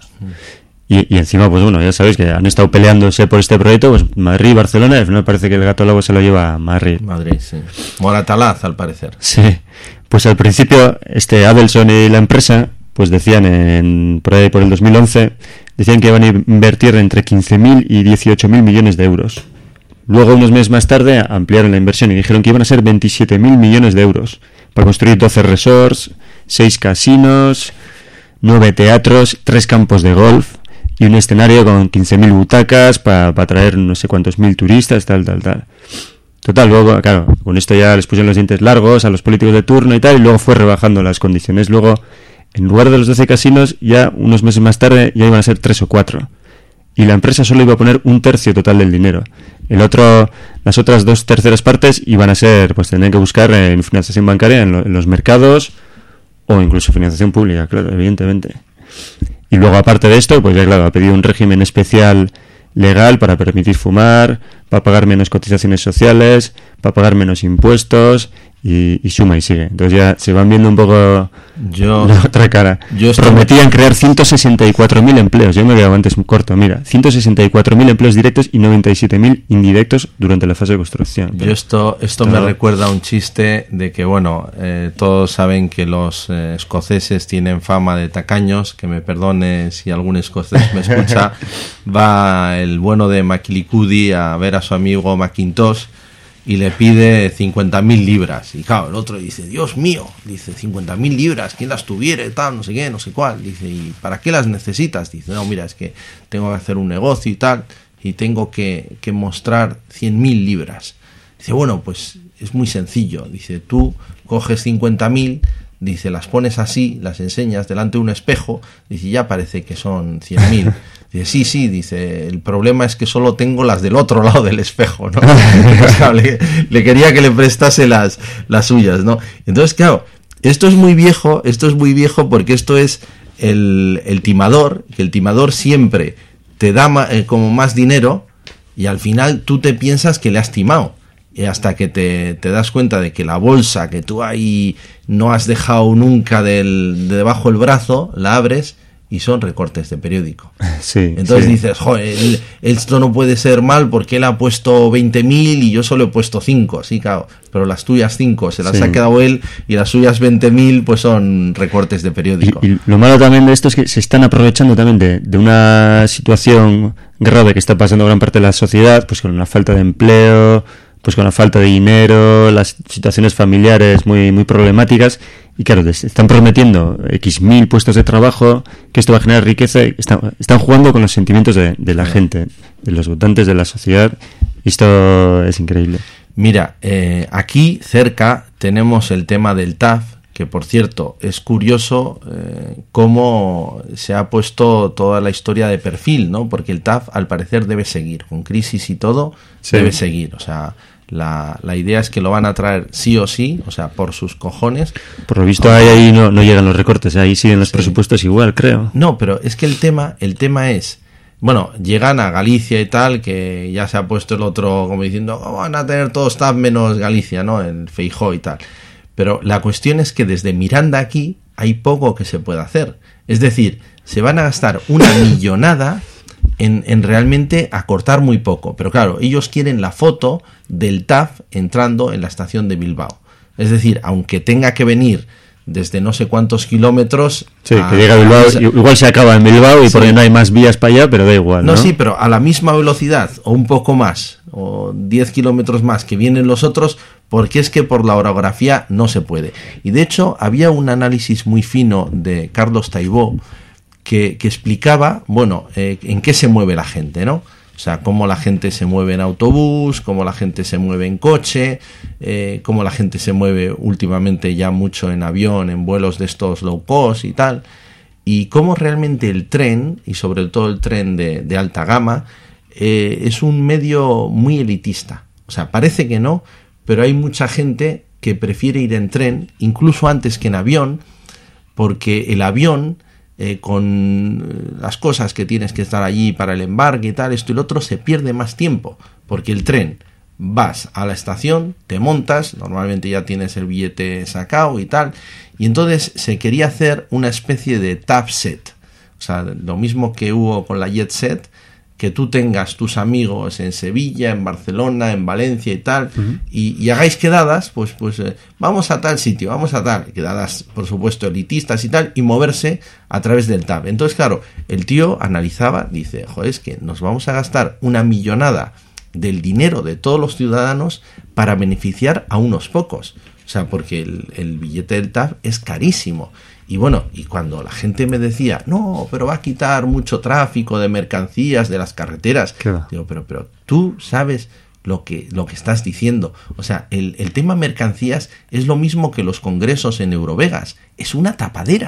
Y encima, pues bueno, ya sabéis que han estado peleándose por este proyecto, pues Madrid y Barcelona, y al final parece que el gato lobo se lo lleva a Madrid. Sí. Moratalaz, al parecer. Sí. Pues al principio, Adelson y la empresa, pues decían por ahí por el 2011, decían que iban a invertir entre 15.000 y 18.000 millones de euros. Luego, unos meses más tarde, ampliaron la inversión y dijeron que iban a ser 27.000 millones de euros para construir 12 resorts, 6 casinos, 9 teatros, 3 campos de golf y un escenario con 15.000 butacas para traer no sé cuántos mil turistas, tal. Total, luego, claro, con esto ya les pusieron los dientes largos a los políticos de turno y tal, y luego fue rebajando las condiciones. Luego, en lugar de los 12 casinos, ya unos meses más tarde ya iban a ser 3 o 4. Y la empresa solo iba a poner 1/3 total del dinero. Las otras 2/3 partes iban a ser, pues tendrían que buscar en financiación bancaria en los mercados o incluso financiación pública, claro, evidentemente. Y luego, aparte de esto, pues ya claro, ha pedido un régimen especial legal para permitir fumar, para pagar menos cotizaciones sociales, para pagar menos impuestos y suma y sigue. Entonces ya se van viendo un poco la otra cara. Prometían crear 164.000 empleos. Yo me he quedado antes muy corto. Mira, 164.000 empleos directos y 97.000 indirectos durante la fase de construcción. Yo esto me recuerda a un chiste de que, bueno, todos saben que los escoceses tienen fama de tacaños. Que me perdone si algún escocés me escucha. Va el bueno de Makilikudi a ver a su amigo Macintosh y le pide 50.000 libras. Y claro, el otro dice, Dios mío, dice, 50.000 libras, ¿quién las tuviera? Tal, no sé qué, no sé cuál. Dice, ¿y para qué las necesitas? Dice, no, mira, es que tengo que hacer un negocio y tal, y tengo que mostrar 100.000 libras. Dice, bueno, pues es muy sencillo. Dice, tú coges 50.000, dice, las pones así, las enseñas delante de un espejo, dice, ya parece que son 100.000. Dice, sí, dice, el problema es que solo tengo las del otro lado del espejo, ¿no? Pues, claro, le quería que le prestase las suyas, ¿no? Entonces, claro, esto es muy viejo porque esto es el timador, que el timador siempre te da como más dinero y al final tú te piensas que le has timado. Y hasta que te das cuenta de que la bolsa que tú ahí no has dejado nunca de debajo del brazo, la abres y son recortes de periódico. Sí, entonces dices, joder, esto no puede ser mal porque él ha puesto 20.000 y yo solo he puesto 5, sí, claro, pero las tuyas 5 se las ha quedado él y las suyas 20.000 pues son recortes de periódico. Y lo malo también de esto es que se están aprovechando también de una situación grave que está pasando gran parte de la sociedad, pues con la falta de empleo, pues con la falta de dinero, las situaciones familiares muy, muy problemáticas. Y claro, les están prometiendo X mil puestos de trabajo, que esto va a generar riqueza. Están jugando con los sentimientos de la gente, de los votantes de la sociedad. Y esto es increíble. Mira, aquí cerca tenemos el tema del TAF, que por cierto es curioso cómo se ha puesto toda la historia de perfil, ¿no? Porque el TAF al parecer debe seguir, con crisis y todo, debe seguir. O sea, la idea es que lo van a traer sí o sí, o sea, por sus cojones. Por lo visto ahí no llegan los recortes, ahí siguen los presupuestos igual, creo. No, pero es que el tema es, bueno, llegan a Galicia y tal, que ya se ha puesto el otro como diciendo, van a tener todos TAF menos Galicia, ¿no? El Feijóo y tal. Pero la cuestión es que desde Miranda aquí hay poco que se pueda hacer. Es decir, se van a gastar una millonada en realmente acortar muy poco. Pero claro, ellos quieren la foto del TAF entrando en la estación de Bilbao. Es decir, aunque tenga que venir desde no sé cuántos kilómetros... Sí, que llega a Bilbao, igual se acaba en Bilbao y porque no hay más vías para allá, pero da igual, ¿no? No, sí, pero a la misma velocidad, o un poco más, o 10 kilómetros más que vienen los otros, porque es que por la orografía no se puede. Y de hecho, había un análisis muy fino de Carlos Taibó que explicaba, bueno, en qué se mueve la gente, ¿no? O sea, cómo la gente se mueve en autobús, cómo la gente se mueve en coche, cómo la gente se mueve últimamente ya mucho en avión, en vuelos de estos low cost y tal, y cómo realmente el tren, y sobre todo el tren de alta gama, es un medio muy elitista. O sea, parece que no, pero hay mucha gente que prefiere ir en tren, incluso antes que en avión, porque el avión... con las cosas que tienes que estar allí para el embarque y tal, esto y lo otro, se pierde más tiempo, porque el tren vas a la estación, te montas, normalmente ya tienes el billete sacado y tal, y entonces se quería hacer una especie de TAF set, o sea, lo mismo que hubo con la Jet Set, que tú tengas tus amigos en Sevilla, en Barcelona, en Valencia y tal, y hagáis quedadas, pues vamos a tal sitio, vamos a tal, quedadas por supuesto elitistas y tal, y moverse a través del TAF. Entonces claro, el tío analizaba, dice, joder, es que nos vamos a gastar una millonada del dinero de todos los ciudadanos para beneficiar a unos pocos, o sea, porque el billete del TAF es carísimo. Y bueno, y cuando la gente me decía, no, pero va a quitar mucho tráfico de mercancías de las carreteras, digo, pero tú sabes lo que estás diciendo. O sea, el tema mercancías es lo mismo que los congresos en Eurovegas, es una tapadera.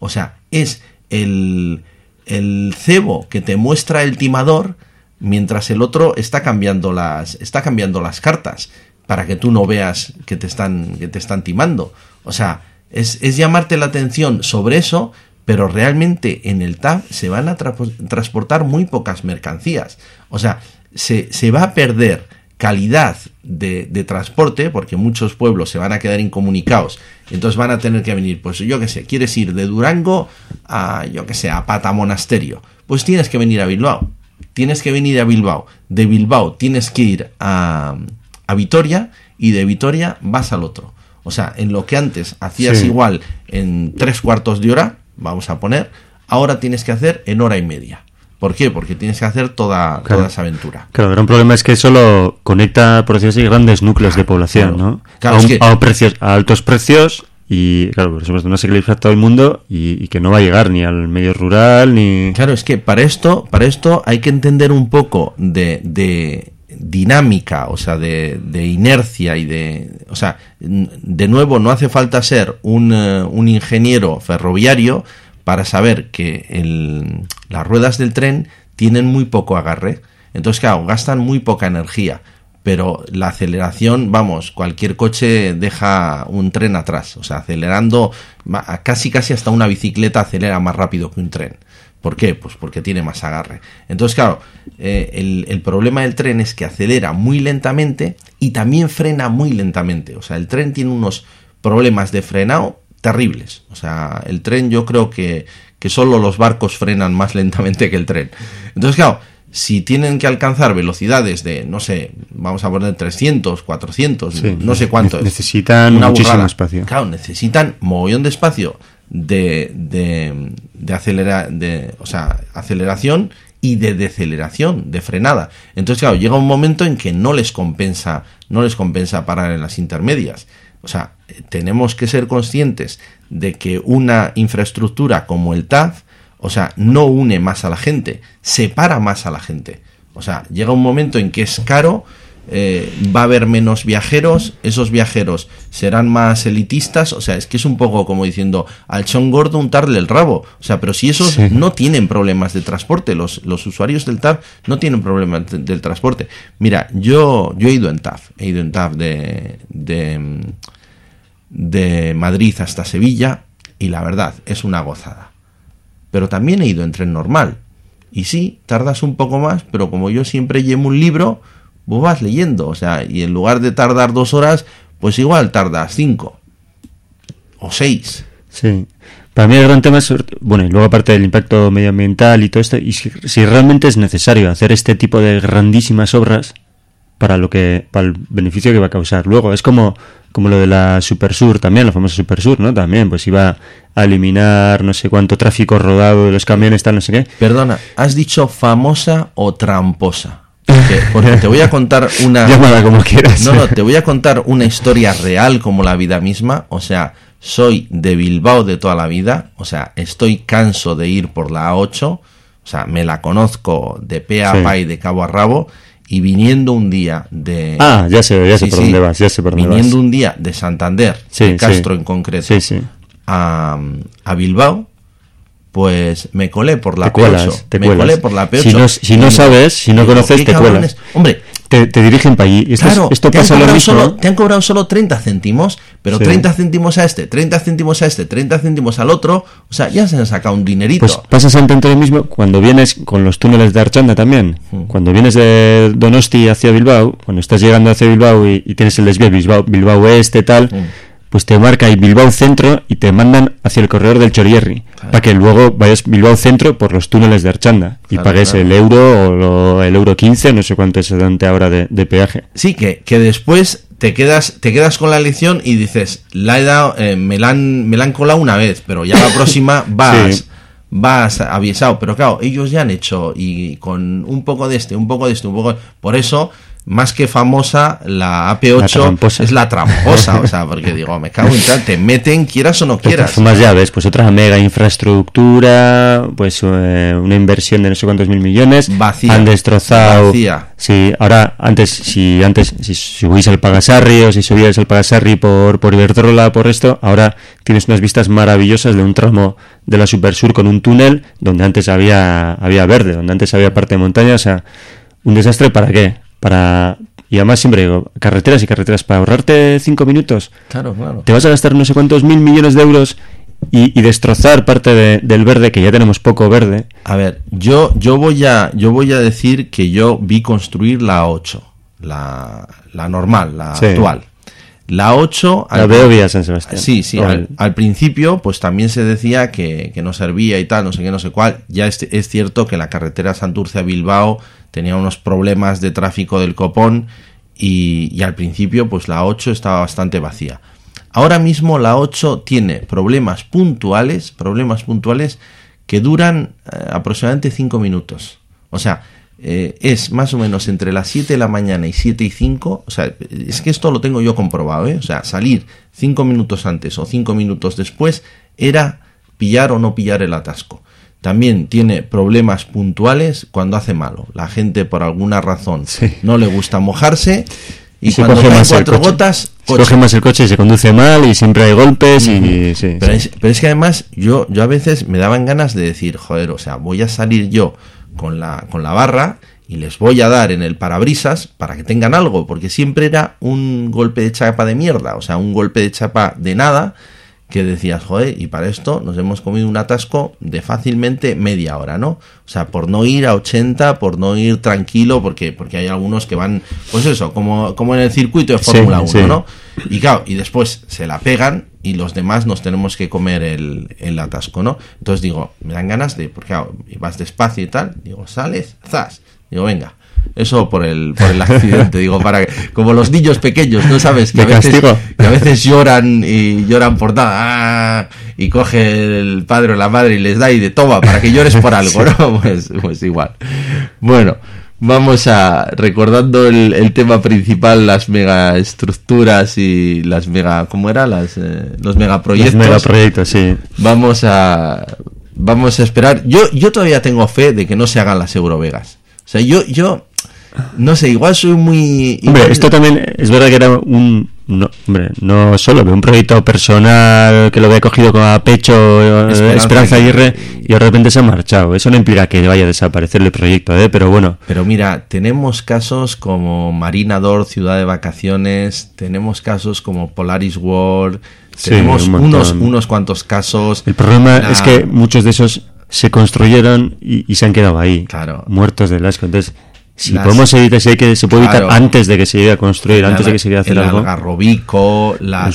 O sea, es el cebo que te muestra el timador mientras el otro está cambiando las cartas para que tú no veas que te están timando. O sea, es llamarte la atención sobre eso, pero realmente en el TAF se van a transportar muy pocas mercancías. O sea, se va a perder calidad de transporte, porque muchos pueblos se van a quedar incomunicados, entonces van a tener que venir, pues yo qué sé, quieres ir de Durango a, yo qué sé, a Pata Monasterio, pues tienes que venir a Bilbao, de Bilbao tienes que ir a Vitoria, y de Vitoria vas al otro. O sea, en lo que antes hacías igual en 3/4 de hora, vamos a poner, ahora tienes que hacer en hora y media. ¿Por qué? Porque tienes que hacer toda esa aventura. Claro, el gran problema es que solo conecta, por decirlo así, grandes núcleos de población, claro, ¿no? Claro, a altos precios, y claro, por supuesto no se equilibra todo el mundo, y que no va a llegar ni al medio rural, ni... Claro, es que para esto hay que entender un poco de dinámica, o sea, de inercia y o sea, de nuevo, no hace falta ser un ingeniero ferroviario para saber que las ruedas del tren tienen muy poco agarre. Entonces, claro, gastan muy poca energía, pero la aceleración, vamos, cualquier coche deja un tren atrás. O sea, acelerando, casi hasta una bicicleta acelera más rápido que un tren. ¿Por qué? Pues porque tiene más agarre. Entonces, claro, el problema del tren es que acelera muy lentamente y también frena muy lentamente. O sea, el tren tiene unos problemas de frenado terribles. O sea, el tren, yo creo que solo los barcos frenan más lentamente que el tren. Entonces, claro, si tienen que alcanzar velocidades de, no sé, vamos a poner 300, 400, no sé cuánto es. Necesitan muchísimo espacio. Claro, necesitan mogollón de espacio aceleración y de deceleración, de frenada. Entonces, claro, llega un momento en que no les compensa parar en las intermedias. O sea, tenemos que ser conscientes de que una infraestructura como el TAF, o sea, no une más a la gente, separa más a la gente. O sea, llega un momento en que es caro, va a haber menos viajeros, esos viajeros serán más elitistas. O sea, es que es un poco como diciendo, al chon gordo untarle el rabo. O sea, pero si esos no tienen problemas de transporte, los usuarios del TAF no tienen problemas del transporte. Mira, yo he ido en TAF de Madrid hasta Sevilla, y la verdad es una gozada. Pero también he ido en tren normal, y sí, tardas un poco más, pero como yo siempre llevo un libro, vos vas leyendo. O sea, y en lugar de tardar 2 horas, pues igual tardas 5 o 6. Sí. Para mí el gran tema es, bueno, y luego aparte del impacto medioambiental y todo esto, y si realmente es necesario hacer este tipo de grandísimas obras para el beneficio que va a causar. Luego es como lo de la Supersur también, la famosa Supersur, ¿no? También, pues iba a eliminar no sé cuánto tráfico rodado de los camiones, tal, no sé qué. Perdona, ¿has dicho famosa o tramposa? Porque te voy a contar una... Llámala como quieras. No, te voy a contar una historia real como la vida misma. O sea, soy de Bilbao de toda la vida. O sea, estoy canso de ir por la A8. O sea, me la conozco de pe a pa y de cabo a rabo. Y viniendo un día de... ya sé por dónde vas, Viniendo un día de Santander, de Castro en concreto, a Bilbao, pues me colé por la P8. Colé por la P8. Si no sabes, si no conoces, te cuelas. Hombre, te dirigen para allí. Esto pasa lo mismo. Te han cobrado solo 30 céntimos, pero 30 céntimos a este, 30 céntimos a este, 30 céntimos al otro. O sea, ya se han sacado un dinerito. Pues pasa exactamente lo mismo cuando vienes con los túneles de Archanda también. Cuando vienes de Donosti hacia Bilbao, cuando estás llegando hacia Bilbao y tienes el desvío Bilbao Oeste, tal... pues te marca ahí Bilbao Centro y te mandan hacia el corredor del Chorierri, para que luego vayas Bilbao Centro por los túneles de Archanda y pagues el euro o el euro 15, no sé cuánto es el ahora de peaje. Sí, que después te quedas con la lección y dices, la he dado, me la han colado una vez, pero ya la próxima vas avisado. Pero claro, ellos ya han hecho, y con un poco de por eso más que famosa, la AP8 es la tramposa, o sea, porque digo, me cago en tal, te meten quieras o no quieras. Más llaves, pues otra mega infraestructura, pues una inversión de no sé cuántos mil millones. Vacía. Han destrozado. Vacía. Sí, ahora, si subís al Pagasarri o si subíais al Pagasarri por Iberdrola, por esto, ahora tienes unas vistas maravillosas de un tramo de la Supersur con un túnel donde antes había verde, donde antes había parte de montaña, o sea, un desastre. ¿Para qué? Y además siempre digo, carreteras y carreteras para ahorrarte 5 minutos. Claro. Te vas a gastar no sé cuántos mil millones de euros y destrozar parte del verde, que ya tenemos poco verde. A ver, yo voy a decir que yo vi construir la 8, la normal, la actual. La 8... La Beovia San Sebastián. Sí, al principio pues también se decía que no servía y tal, no sé qué, no sé cuál. Ya es cierto que la carretera Santurce-Bilbao tenía unos problemas de tráfico del copón y al principio pues la 8 estaba bastante vacía. Ahora mismo la 8 tiene problemas puntuales que duran aproximadamente 5 minutos. O sea, es más o menos entre las 7 de la mañana y 7 y 5, o sea, es que esto lo tengo yo comprobado, o sea, salir 5 minutos antes o 5 minutos después era pillar o no pillar el atasco. También tiene problemas puntuales cuando hace malo. La gente por alguna razón no le gusta mojarse y se cuando caen 4 gotas... Se coge más el coche y se conduce mal y siempre hay golpes Pero es que además yo a veces me daban ganas de decir, joder, o sea, voy a salir yo con la barra y les voy a dar en el parabrisas para que tengan algo, porque siempre era un golpe de chapa de mierda, o sea, un golpe de chapa de nada, que decías, joder, y para esto nos hemos comido un atasco de fácilmente media hora, ¿no? O sea, por no ir a 80, por no ir tranquilo, porque hay algunos que van, pues eso, como en el circuito de Fórmula 1, ¿no? Y claro, y después se la pegan y los demás nos tenemos que comer el atasco, ¿no? Entonces digo, me dan ganas de, porque claro, vas despacio y tal, digo, sales, zas, digo, venga. Eso por el accidente, digo, para que, como los niños pequeños, ¿no sabes? Que a veces lloran por nada, y coge el padre o la madre y les da y de toma, para que llores por algo, ¿no? Pues igual. Bueno, vamos recordando el tema principal, las megaestructuras y las ¿cómo era? Los megaproyectos. Los megaproyectos, sí. Vamos a esperar. Yo todavía tengo fe de que no se hagan las Eurovegas. O sea, yo no sé, igual soy muy... Hombre, esto también es verdad que era no solo un proyecto personal que lo había cogido como a pecho Esperanza Aguirre y de repente se ha marchado. Eso no implica que vaya a desaparecer el proyecto, pero bueno. Pero mira, tenemos casos como Marinador, Ciudad de Vacaciones, tenemos casos como Polaris World, tenemos unos cuantos casos. El problema es que muchos de esos se construyeron y se han quedado ahí, claro, muertos del asco. Entonces, si podemos evitar, si se puede evitar antes de que se llegue a construir, antes de que se llegue a hacer algo. El Algarrobico, la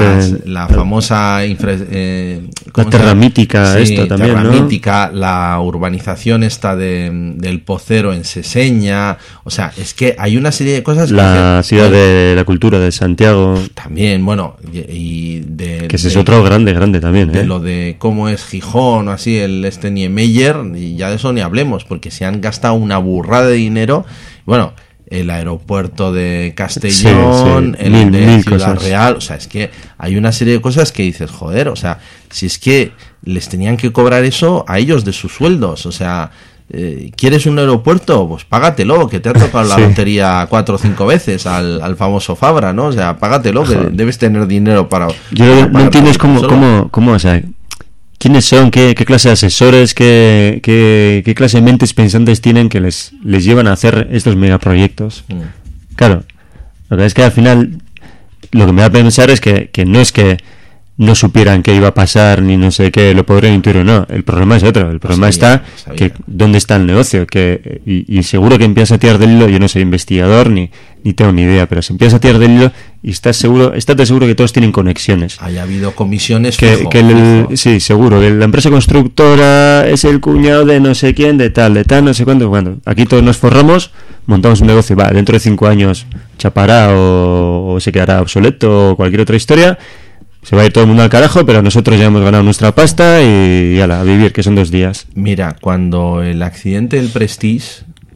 famosa la Terra Mítica, esto también, Terra ¿no? Mítica, la urbanización esta del Pocero en Seseña, o sea, es que hay una serie de cosas. La ciudad de la cultura de Santiago. También, bueno, que ese es otro grande también, de lo de cómo es Gijón o así, el Niemeyer, y ya de eso ni hablemos, porque se han gastado una burrada de dinero. Bueno, el aeropuerto de Castellón, el de Ciudad cosas. Real, o sea, es que hay una serie de cosas que dices, joder, o sea, si es que les tenían que cobrar eso a ellos de sus sueldos, o sea, ¿quieres un aeropuerto? Pues págatelo, que te ha tocado la lotería 4 o 5 veces al famoso Fabra, ¿no? O sea, págatelo, que debes tener dinero para... Yo no entiendes cómo, o sea... ¿Quiénes son? ¿Qué clase de asesores? ¿Qué clase de mentes pensantes tienen que les llevan a hacer estos megaproyectos? Claro, lo que es que al final lo que me da a pensar es que no es que no supieran qué iba a pasar ni no sé qué, lo podrían intuir o no. El problema es otro. El problema está que dónde está el negocio. Y seguro que empiezas a tirar del hilo. Yo no soy investigador ni tengo ni idea, pero si empiezas a tirar del hilo y estate seguro que todos tienen conexiones. Haya habido comisiones sí, seguro que la empresa constructora es el cuñado de no sé quién, de tal, no sé cuándo. Aquí todos nos forramos, montamos un negocio, dentro de 5 años chapará o se quedará obsoleto o cualquier otra historia. Se va a ir todo el mundo al carajo, pero nosotros ya hemos ganado nuestra pasta y a vivir, que son 2 días. Mira, cuando el accidente del Prestige,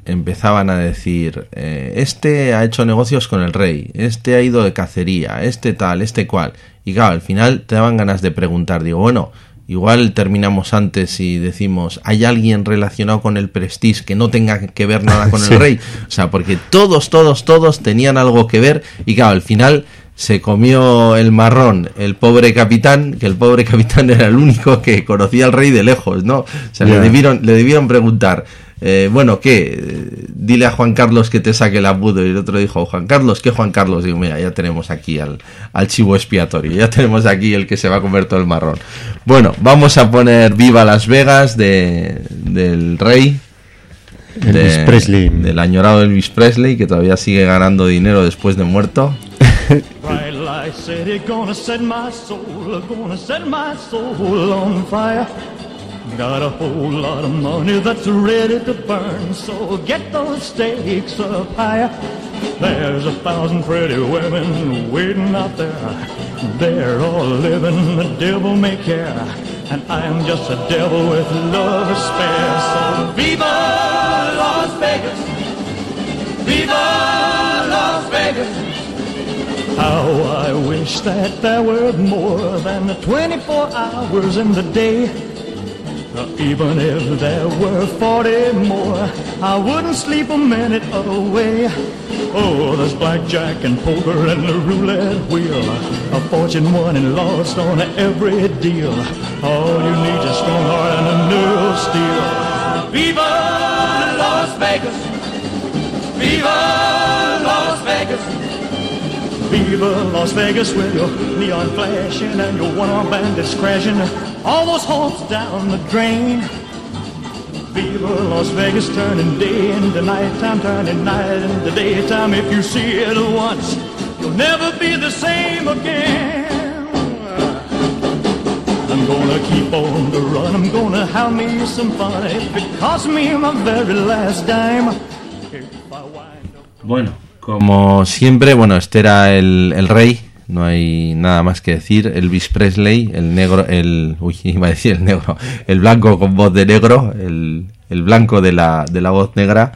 empezaban a decir, este ha hecho negocios con el rey, este ha ido de cacería, este tal, este cual. Y claro, al final te daban ganas de preguntar, digo, bueno, igual terminamos antes y decimos, ¿hay alguien relacionado con el Prestige que no tenga que ver nada con el rey? O sea, porque todos tenían algo que ver y claro, al final se comió el marrón el pobre capitán, que el pobre capitán era el único que conocía al rey de lejos, ¿no? O sea, le debieron preguntar, bueno, ¿qué? Dile a Juan Carlos que te saque el abudo. Y el otro dijo, Juan Carlos, ¿qué Juan Carlos? Digo, mira, ya tenemos aquí al chivo expiatorio, ya tenemos aquí el que se va a comer todo el marrón. Bueno, vamos a poner Viva Las Vegas del rey. Elvis Presley. Del añorado Elvis Presley, que todavía sigue ganando dinero después de muerto. Bright light city, gonna set my soul on fire. Got a whole lot of money that's ready to burn, so get those stakes up higher. There's 1,000 pretty women waiting out there. They're all living, the devil may care. And I'm just a devil with love to spare. So viva Las Vegas, viva Las Vegas. How I wish that there were more than the 24 hours in the day. Even if there were 40 more, I wouldn't sleep a minute away. Oh, there's blackjack and poker and the roulette wheel, a fortune won and lost on every deal. All you need is a strong heart and a nerve of steel. Viva Las Vegas! Viva Las Vegas! Viva Las Vegas with your neon flashing and your one-armed bandits crashing, all those hopes down the drain. Viva Las Vegas, turning day into nighttime, turning night into daytime. If you see it once, you'll never be the same again. I'm gonna keep on the run, I'm gonna have me some fun. If it costs me my very last dime. Bueno, como siempre, bueno, este era el rey, no hay nada más que decir. Elvis Presley, el negro, iba a decir el negro, el blanco con voz de negro, el blanco de la voz negra,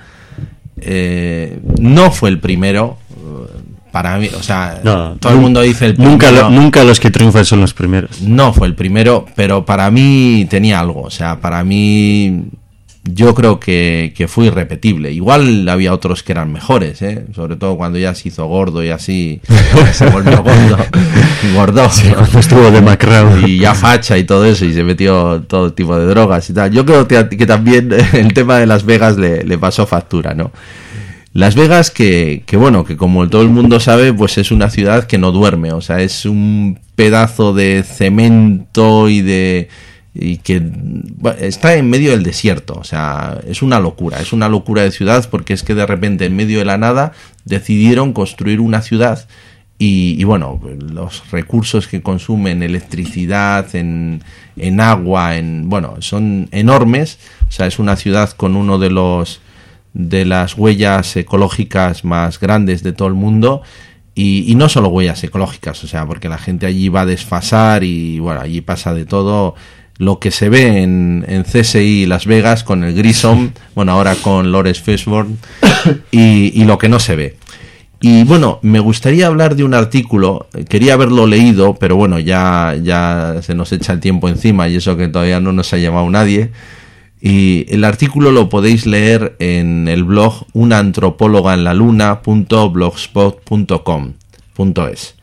no fue el primero. Para mí, o sea, no, todo el mundo dice el primero. Nunca los que triunfan son los primeros. No fue el primero, pero para mí tenía algo. O sea, para mí, yo creo que fue irrepetible. Igual había otros que eran mejores, sobre todo cuando ya se hizo gordo y así, se volvió gordo, sí, cuando estuvo demacrado y ya facha y todo eso, y se metió todo tipo de drogas y tal. Yo creo que también el tema de Las Vegas le pasó factura, ¿no? Las Vegas que bueno, que como todo el mundo sabe, pues es una ciudad que no duerme, o sea, es un pedazo de cemento y que está en medio del desierto, o sea, es una locura de ciudad, porque es que de repente en medio de la nada decidieron construir una ciudad y bueno, los recursos que consumen, electricidad, en agua, bueno, son enormes, o sea, es una ciudad con uno de las huellas ecológicas más grandes de todo el mundo. Y no solo huellas ecológicas, o sea, porque la gente allí va a desfasar y bueno, allí pasa de todo. Lo que se ve en CSI Las Vegas con el Grissom, bueno, ahora con Lawrence Fishburne, y lo que no se ve. Y bueno, me gustaría hablar de un artículo, quería haberlo leído, pero bueno, ya se nos echa el tiempo encima y eso que todavía no nos ha llamado nadie. Y el artículo lo podéis leer en el blog unantropologaenlaluna.blogspot.com.es.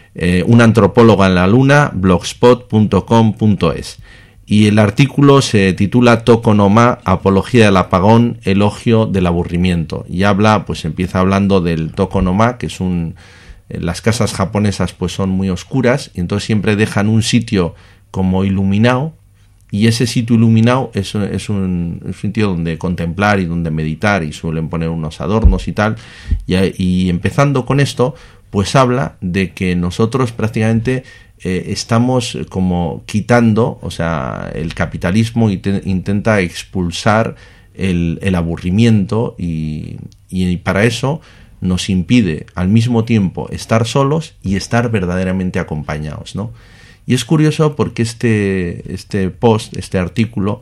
unantropologaenlaluna.blogspot.com.es. Y el artículo se titula Tokonoma, apología del apagón, elogio del aburrimiento. Y empieza hablando del tokonoma, que es las casas japonesas pues son muy oscuras, y entonces siempre dejan un sitio como iluminado, y ese sitio iluminado es un sitio donde contemplar y donde meditar, y suelen poner unos adornos y tal, y empezando con esto, pues habla de que nosotros prácticamente estamos como quitando, o sea, el capitalismo intenta expulsar el aburrimiento y para eso nos impide al mismo tiempo estar solos y estar verdaderamente acompañados, ¿no? Y es curioso porque este post, este artículo,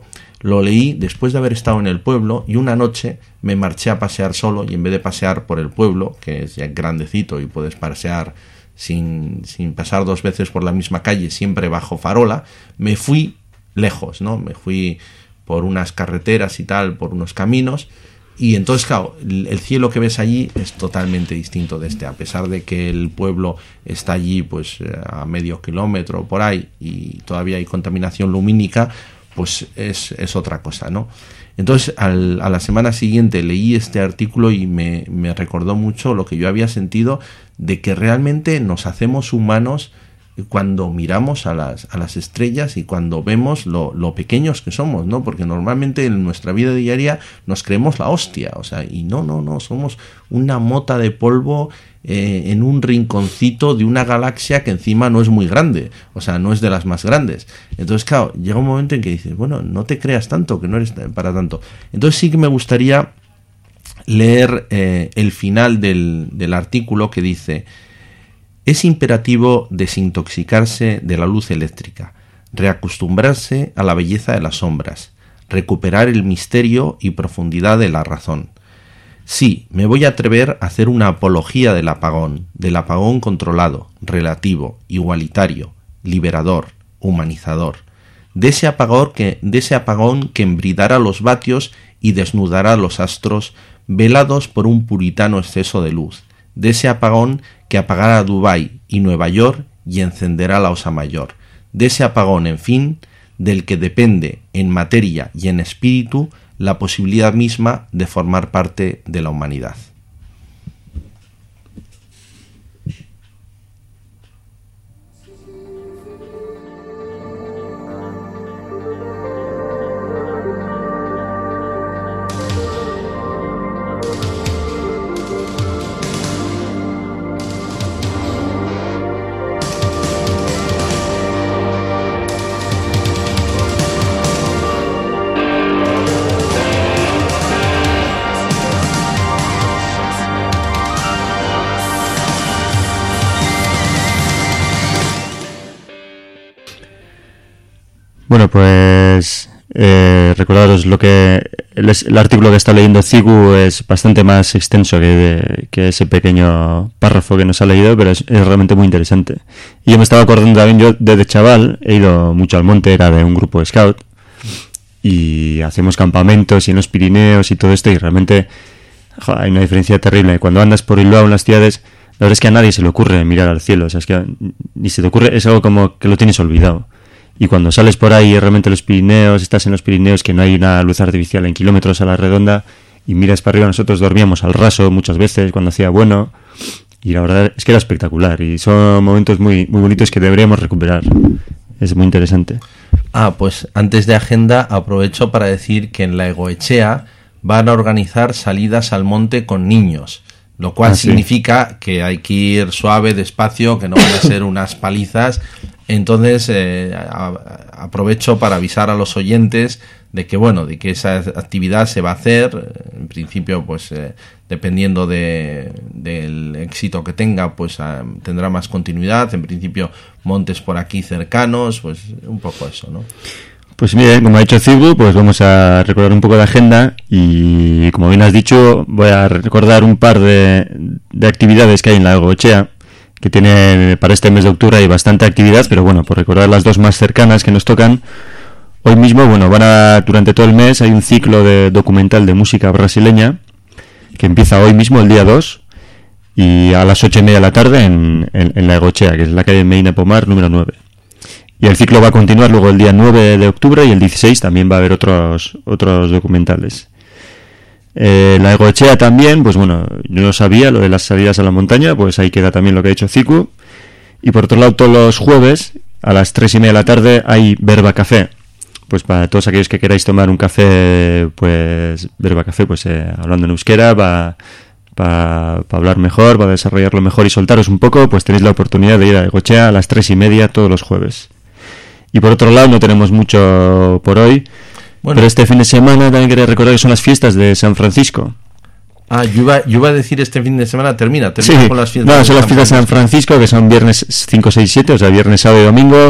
lo leí después de haber estado en el pueblo, y una noche me marché a pasear solo, y en vez de pasear por el pueblo, que es ya grandecito y puedes pasear sin pasar 2 veces por la misma calle, siempre bajo farola, me fui lejos, ¿no? Me fui por unas carreteras y tal, por unos caminos, y entonces, claro, el cielo que ves allí es totalmente distinto de este, a pesar de que el pueblo está allí pues a medio kilómetro por ahí y todavía hay contaminación lumínica, pues es otra cosa, ¿no? Entonces, a la semana siguiente leí este artículo y me recordó mucho lo que yo había sentido de que realmente nos hacemos humanos cuando miramos a las estrellas y cuando vemos lo pequeños que somos, ¿no? Porque normalmente en nuestra vida diaria nos creemos la hostia, o sea, y no, somos una mota de polvo en un rinconcito de una galaxia que encima no es muy grande, o sea, no es de las más grandes. Entonces, claro, llega un momento en que dices, bueno, no te creas tanto, que no eres para tanto. Entonces sí que me gustaría leer el final del artículo, que dice: es imperativo desintoxicarse de la luz eléctrica, reacostumbrarse a la belleza de las sombras, recuperar el misterio y profundidad de la razón. Sí, me voy a atrever a hacer una apología del apagón controlado, relativo, igualitario, liberador, humanizador, de ese apagón que embridara los vatios y desnudará los astros velados por un puritano exceso de luz, de ese apagón que apagará Dubái y Nueva York y encenderá la Osa Mayor, de ese apagón, en fin, del que depende en materia y en espíritu la posibilidad misma de formar parte de la humanidad. Bueno, pues recordaros lo que el artículo que está leyendo Zigu es bastante más extenso que ese pequeño párrafo que nos ha leído, pero es realmente muy interesante. Y yo me estaba acordando también, yo desde chaval he ido mucho al monte, era de un grupo de scout, y hacemos campamentos y en los Pirineos y todo esto, y realmente hay una diferencia terrible. Cuando andas por Bilbao en las ciudades, la verdad es que a nadie se le ocurre mirar al cielo, o sea, es que ni se te ocurre, es algo como que lo tienes olvidado. Y cuando sales por ahí realmente los Pirineos, estás en los Pirineos, que no hay una luz artificial en kilómetros a la redonda, y miras para arriba, nosotros dormíamos al raso muchas veces cuando hacía bueno, y la verdad es que era espectacular, y son momentos muy, muy bonitos que deberíamos recuperar. Es muy interesante. Pues antes de agenda aprovecho para decir que en la Egoechea van a organizar salidas al monte con niños, lo cual significa que hay que ir suave, despacio, que no van a ser unas palizas. Entonces aprovecho para avisar a los oyentes de que esa actividad se va a hacer. En principio, pues dependiendo del éxito que tenga, pues tendrá más continuidad. En principio, montes por aquí cercanos, pues un poco eso, ¿no? Pues mire, como ha dicho Zigu, pues vamos a recordar un poco de agenda, y como bien has dicho, voy a recordar un par de actividades que hay en la Egoechea, que tiene para este mes de octubre. Hay bastante actividad, pero bueno, por recordar las dos más cercanas que nos tocan, hoy mismo, bueno, durante todo el mes hay un ciclo de documental de música brasileña, que empieza hoy mismo, el día 2, y a las 8:30 de la tarde en la Egoechea, que es la calle Medina Pomar, número 9. Y el ciclo va a continuar luego el día 9 de octubre, y el 16 también va a haber otros documentales. La Egoechea también, pues bueno, yo no sabía lo de las salidas a la montaña, pues ahí queda también lo que ha dicho Ziku. Y por otro lado, todos los jueves a las 3:30 de la tarde hay Verba Café. Pues para todos aquellos que queráis tomar un café, pues Verba Café, pues hablando en euskera, para hablar mejor, para desarrollarlo mejor y soltaros un poco, pues tenéis la oportunidad de ir a Egoechea a las 3:30 todos los jueves. Y por otro lado, no tenemos mucho por hoy, bueno, pero este fin de semana también quería recordar que son las fiestas de San Francisco. Yo iba a decir este fin de semana termina sí, con las fiestas. No, son las fiestas de San Francisco, que son viernes 5, 6, 7, o sea, viernes, sábado y domingo,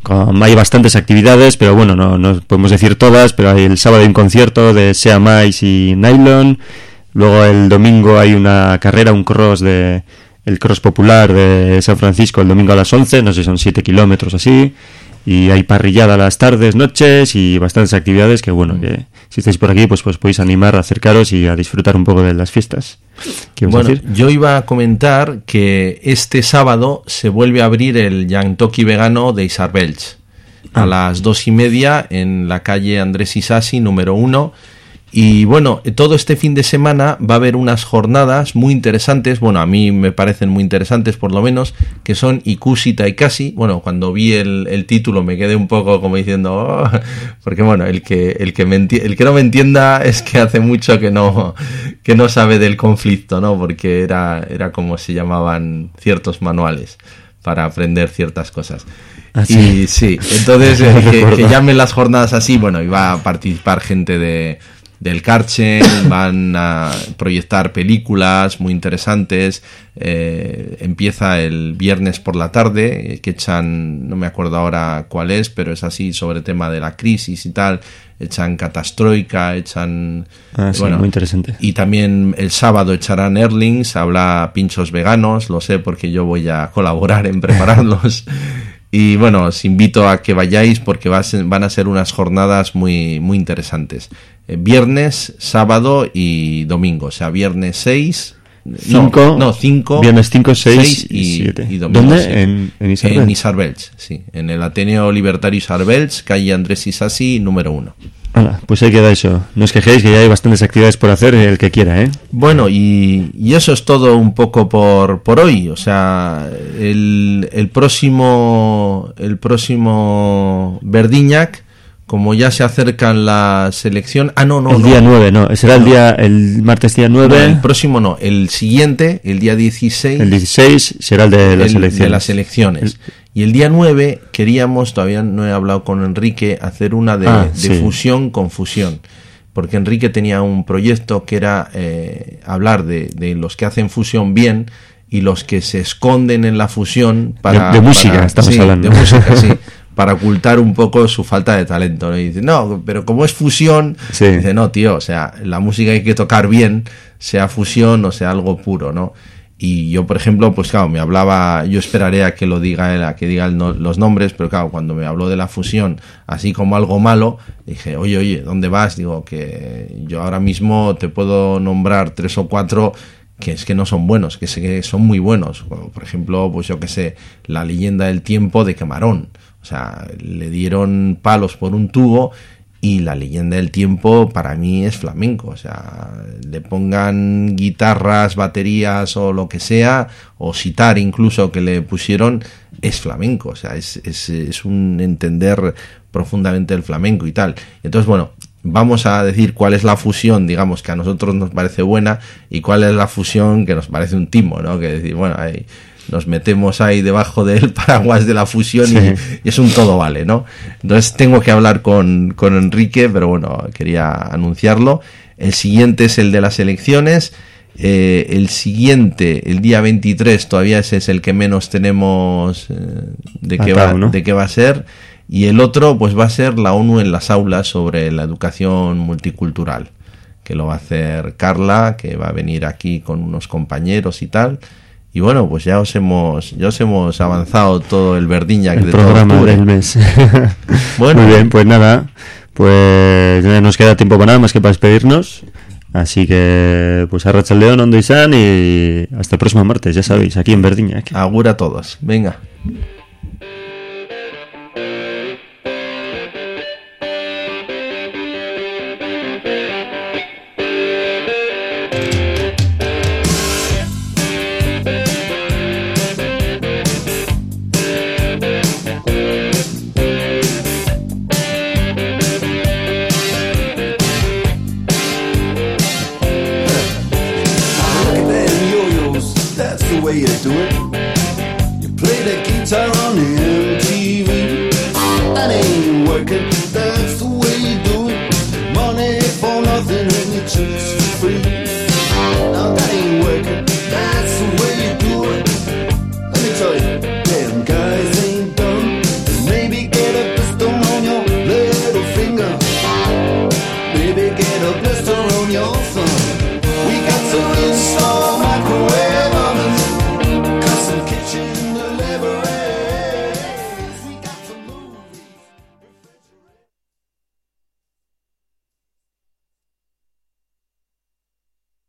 Hay bastantes actividades, pero bueno, no podemos decir todas, pero hay el sábado hay un concierto de Sea Mais y Nylon. Luego el domingo hay una carrera, un cross el cross popular de San Francisco el domingo a las 11, no sé si son 7 kilómetros así. Y hay parrillada a las tardes, noches y bastantes actividades que bueno, que si estáis por aquí pues podéis animar a acercaros y a disfrutar un poco de las fiestas. ¿Qué ibas a decir? Yo iba a comentar que este sábado se vuelve a abrir el Jantoki vegano de Isarbelch a las 2:30 en la calle Andrés Isasi número 1. Y bueno, todo este fin de semana va a haber unas jornadas muy interesantes, bueno, a mí me parecen muy interesantes por lo menos, que son Ikusi Taikashi. Bueno, cuando vi el título me quedé un poco como diciendo, oh, porque bueno, el que no me entienda es que hace mucho que no sabe del conflicto, ¿no? Porque era como se llamaban ciertos manuales para aprender ciertas cosas. ¿Ah, sí? Y sí, entonces que llamen las jornadas así, bueno, iba a participar gente del Karchen, van a proyectar películas muy interesantes. Empieza el viernes por la tarde, que echan, no me acuerdo ahora cuál es, pero es así sobre el tema de la crisis y tal. Echan Catastroika, echan... sí, bueno, muy interesante. Y también el sábado echarán Erlings, habla pinchos veganos, lo sé porque yo voy a colaborar en prepararlos. Y bueno, os invito a que vayáis porque van a ser unas jornadas muy, muy interesantes. Viernes, sábado y domingo. O sea, viernes 6... 5. Viernes 5, 6 y 7. Y domingo, ¿Dónde? Sí. En Isarbelch. En Isarbelch, sí. En el Ateneo Libertario Isarbelch, calle Andrés Isasi, número 1. Pues ahí queda eso. No os quejéis que ya hay bastantes actividades por hacer, el que quiera, ¿eh? Bueno, y eso es todo un poco por hoy. O sea, el próximo Verdiñac, como ya se acercan las elecciones... El día 9, no. Será el martes día 9. No, el próximo no. El siguiente, el día 16... El 16 será el de las elecciones. Y el día 9 queríamos, todavía no he hablado con Enrique, hacer una de fusión con fusión. Porque Enrique tenía un proyecto que era hablar de los que hacen fusión bien y los que se esconden en la fusión de música, estamos hablando. De música, sí. Para ocultar un poco su falta de talento, ¿no? Y dice, no, pero como es fusión, dice, no, tío, o sea, la música hay que tocar bien, sea fusión o sea algo puro, ¿no? Y yo, por ejemplo, pues claro, me hablaba, yo esperaré a que lo diga él, a que diga los nombres, pero claro, cuando me habló de la fusión, así como algo malo, dije, oye, ¿dónde vas? Digo, que yo ahora mismo te puedo nombrar 3 o 4 que es que no son buenos, que sé que son muy buenos. Como, por ejemplo, pues yo que sé, La leyenda del tiempo de Camarón. O sea, le dieron palos por un tubo y La leyenda del tiempo para mí es flamenco. O sea, le pongan guitarras, baterías o lo que sea, o sitar incluso que le pusieron, es flamenco. O sea, es un entender profundamente el flamenco y tal. Entonces, bueno, vamos a decir cuál es la fusión, digamos, que a nosotros nos parece buena y cuál es la fusión que nos parece un timo, ¿no? Que decir, bueno, ahí nos metemos ahí debajo del paraguas de la fusión y es un todo vale, ¿no? Entonces tengo que hablar con Enrique, pero bueno, quería anunciarlo. El siguiente es el de las elecciones. El siguiente, el día 23, todavía ese es el que menos tenemos de qué va a ser. Y el otro, pues va a ser la ONU en las aulas sobre la educación multicultural, que lo va a hacer Carla, que va a venir aquí con unos compañeros y tal. Y bueno, pues ya os hemos avanzado todo el Verdiñac de programa todo del mes. Bueno. Muy bien, pues nada, pues ya nos queda tiempo para nada más que para despedirnos. Así que, pues arratsaldeon, Ondo izan y hasta el próximo martes, ya sabéis, aquí en Verdiñac. Agur a todos, venga. You do it. You play the guitar on MTV. That ain't working.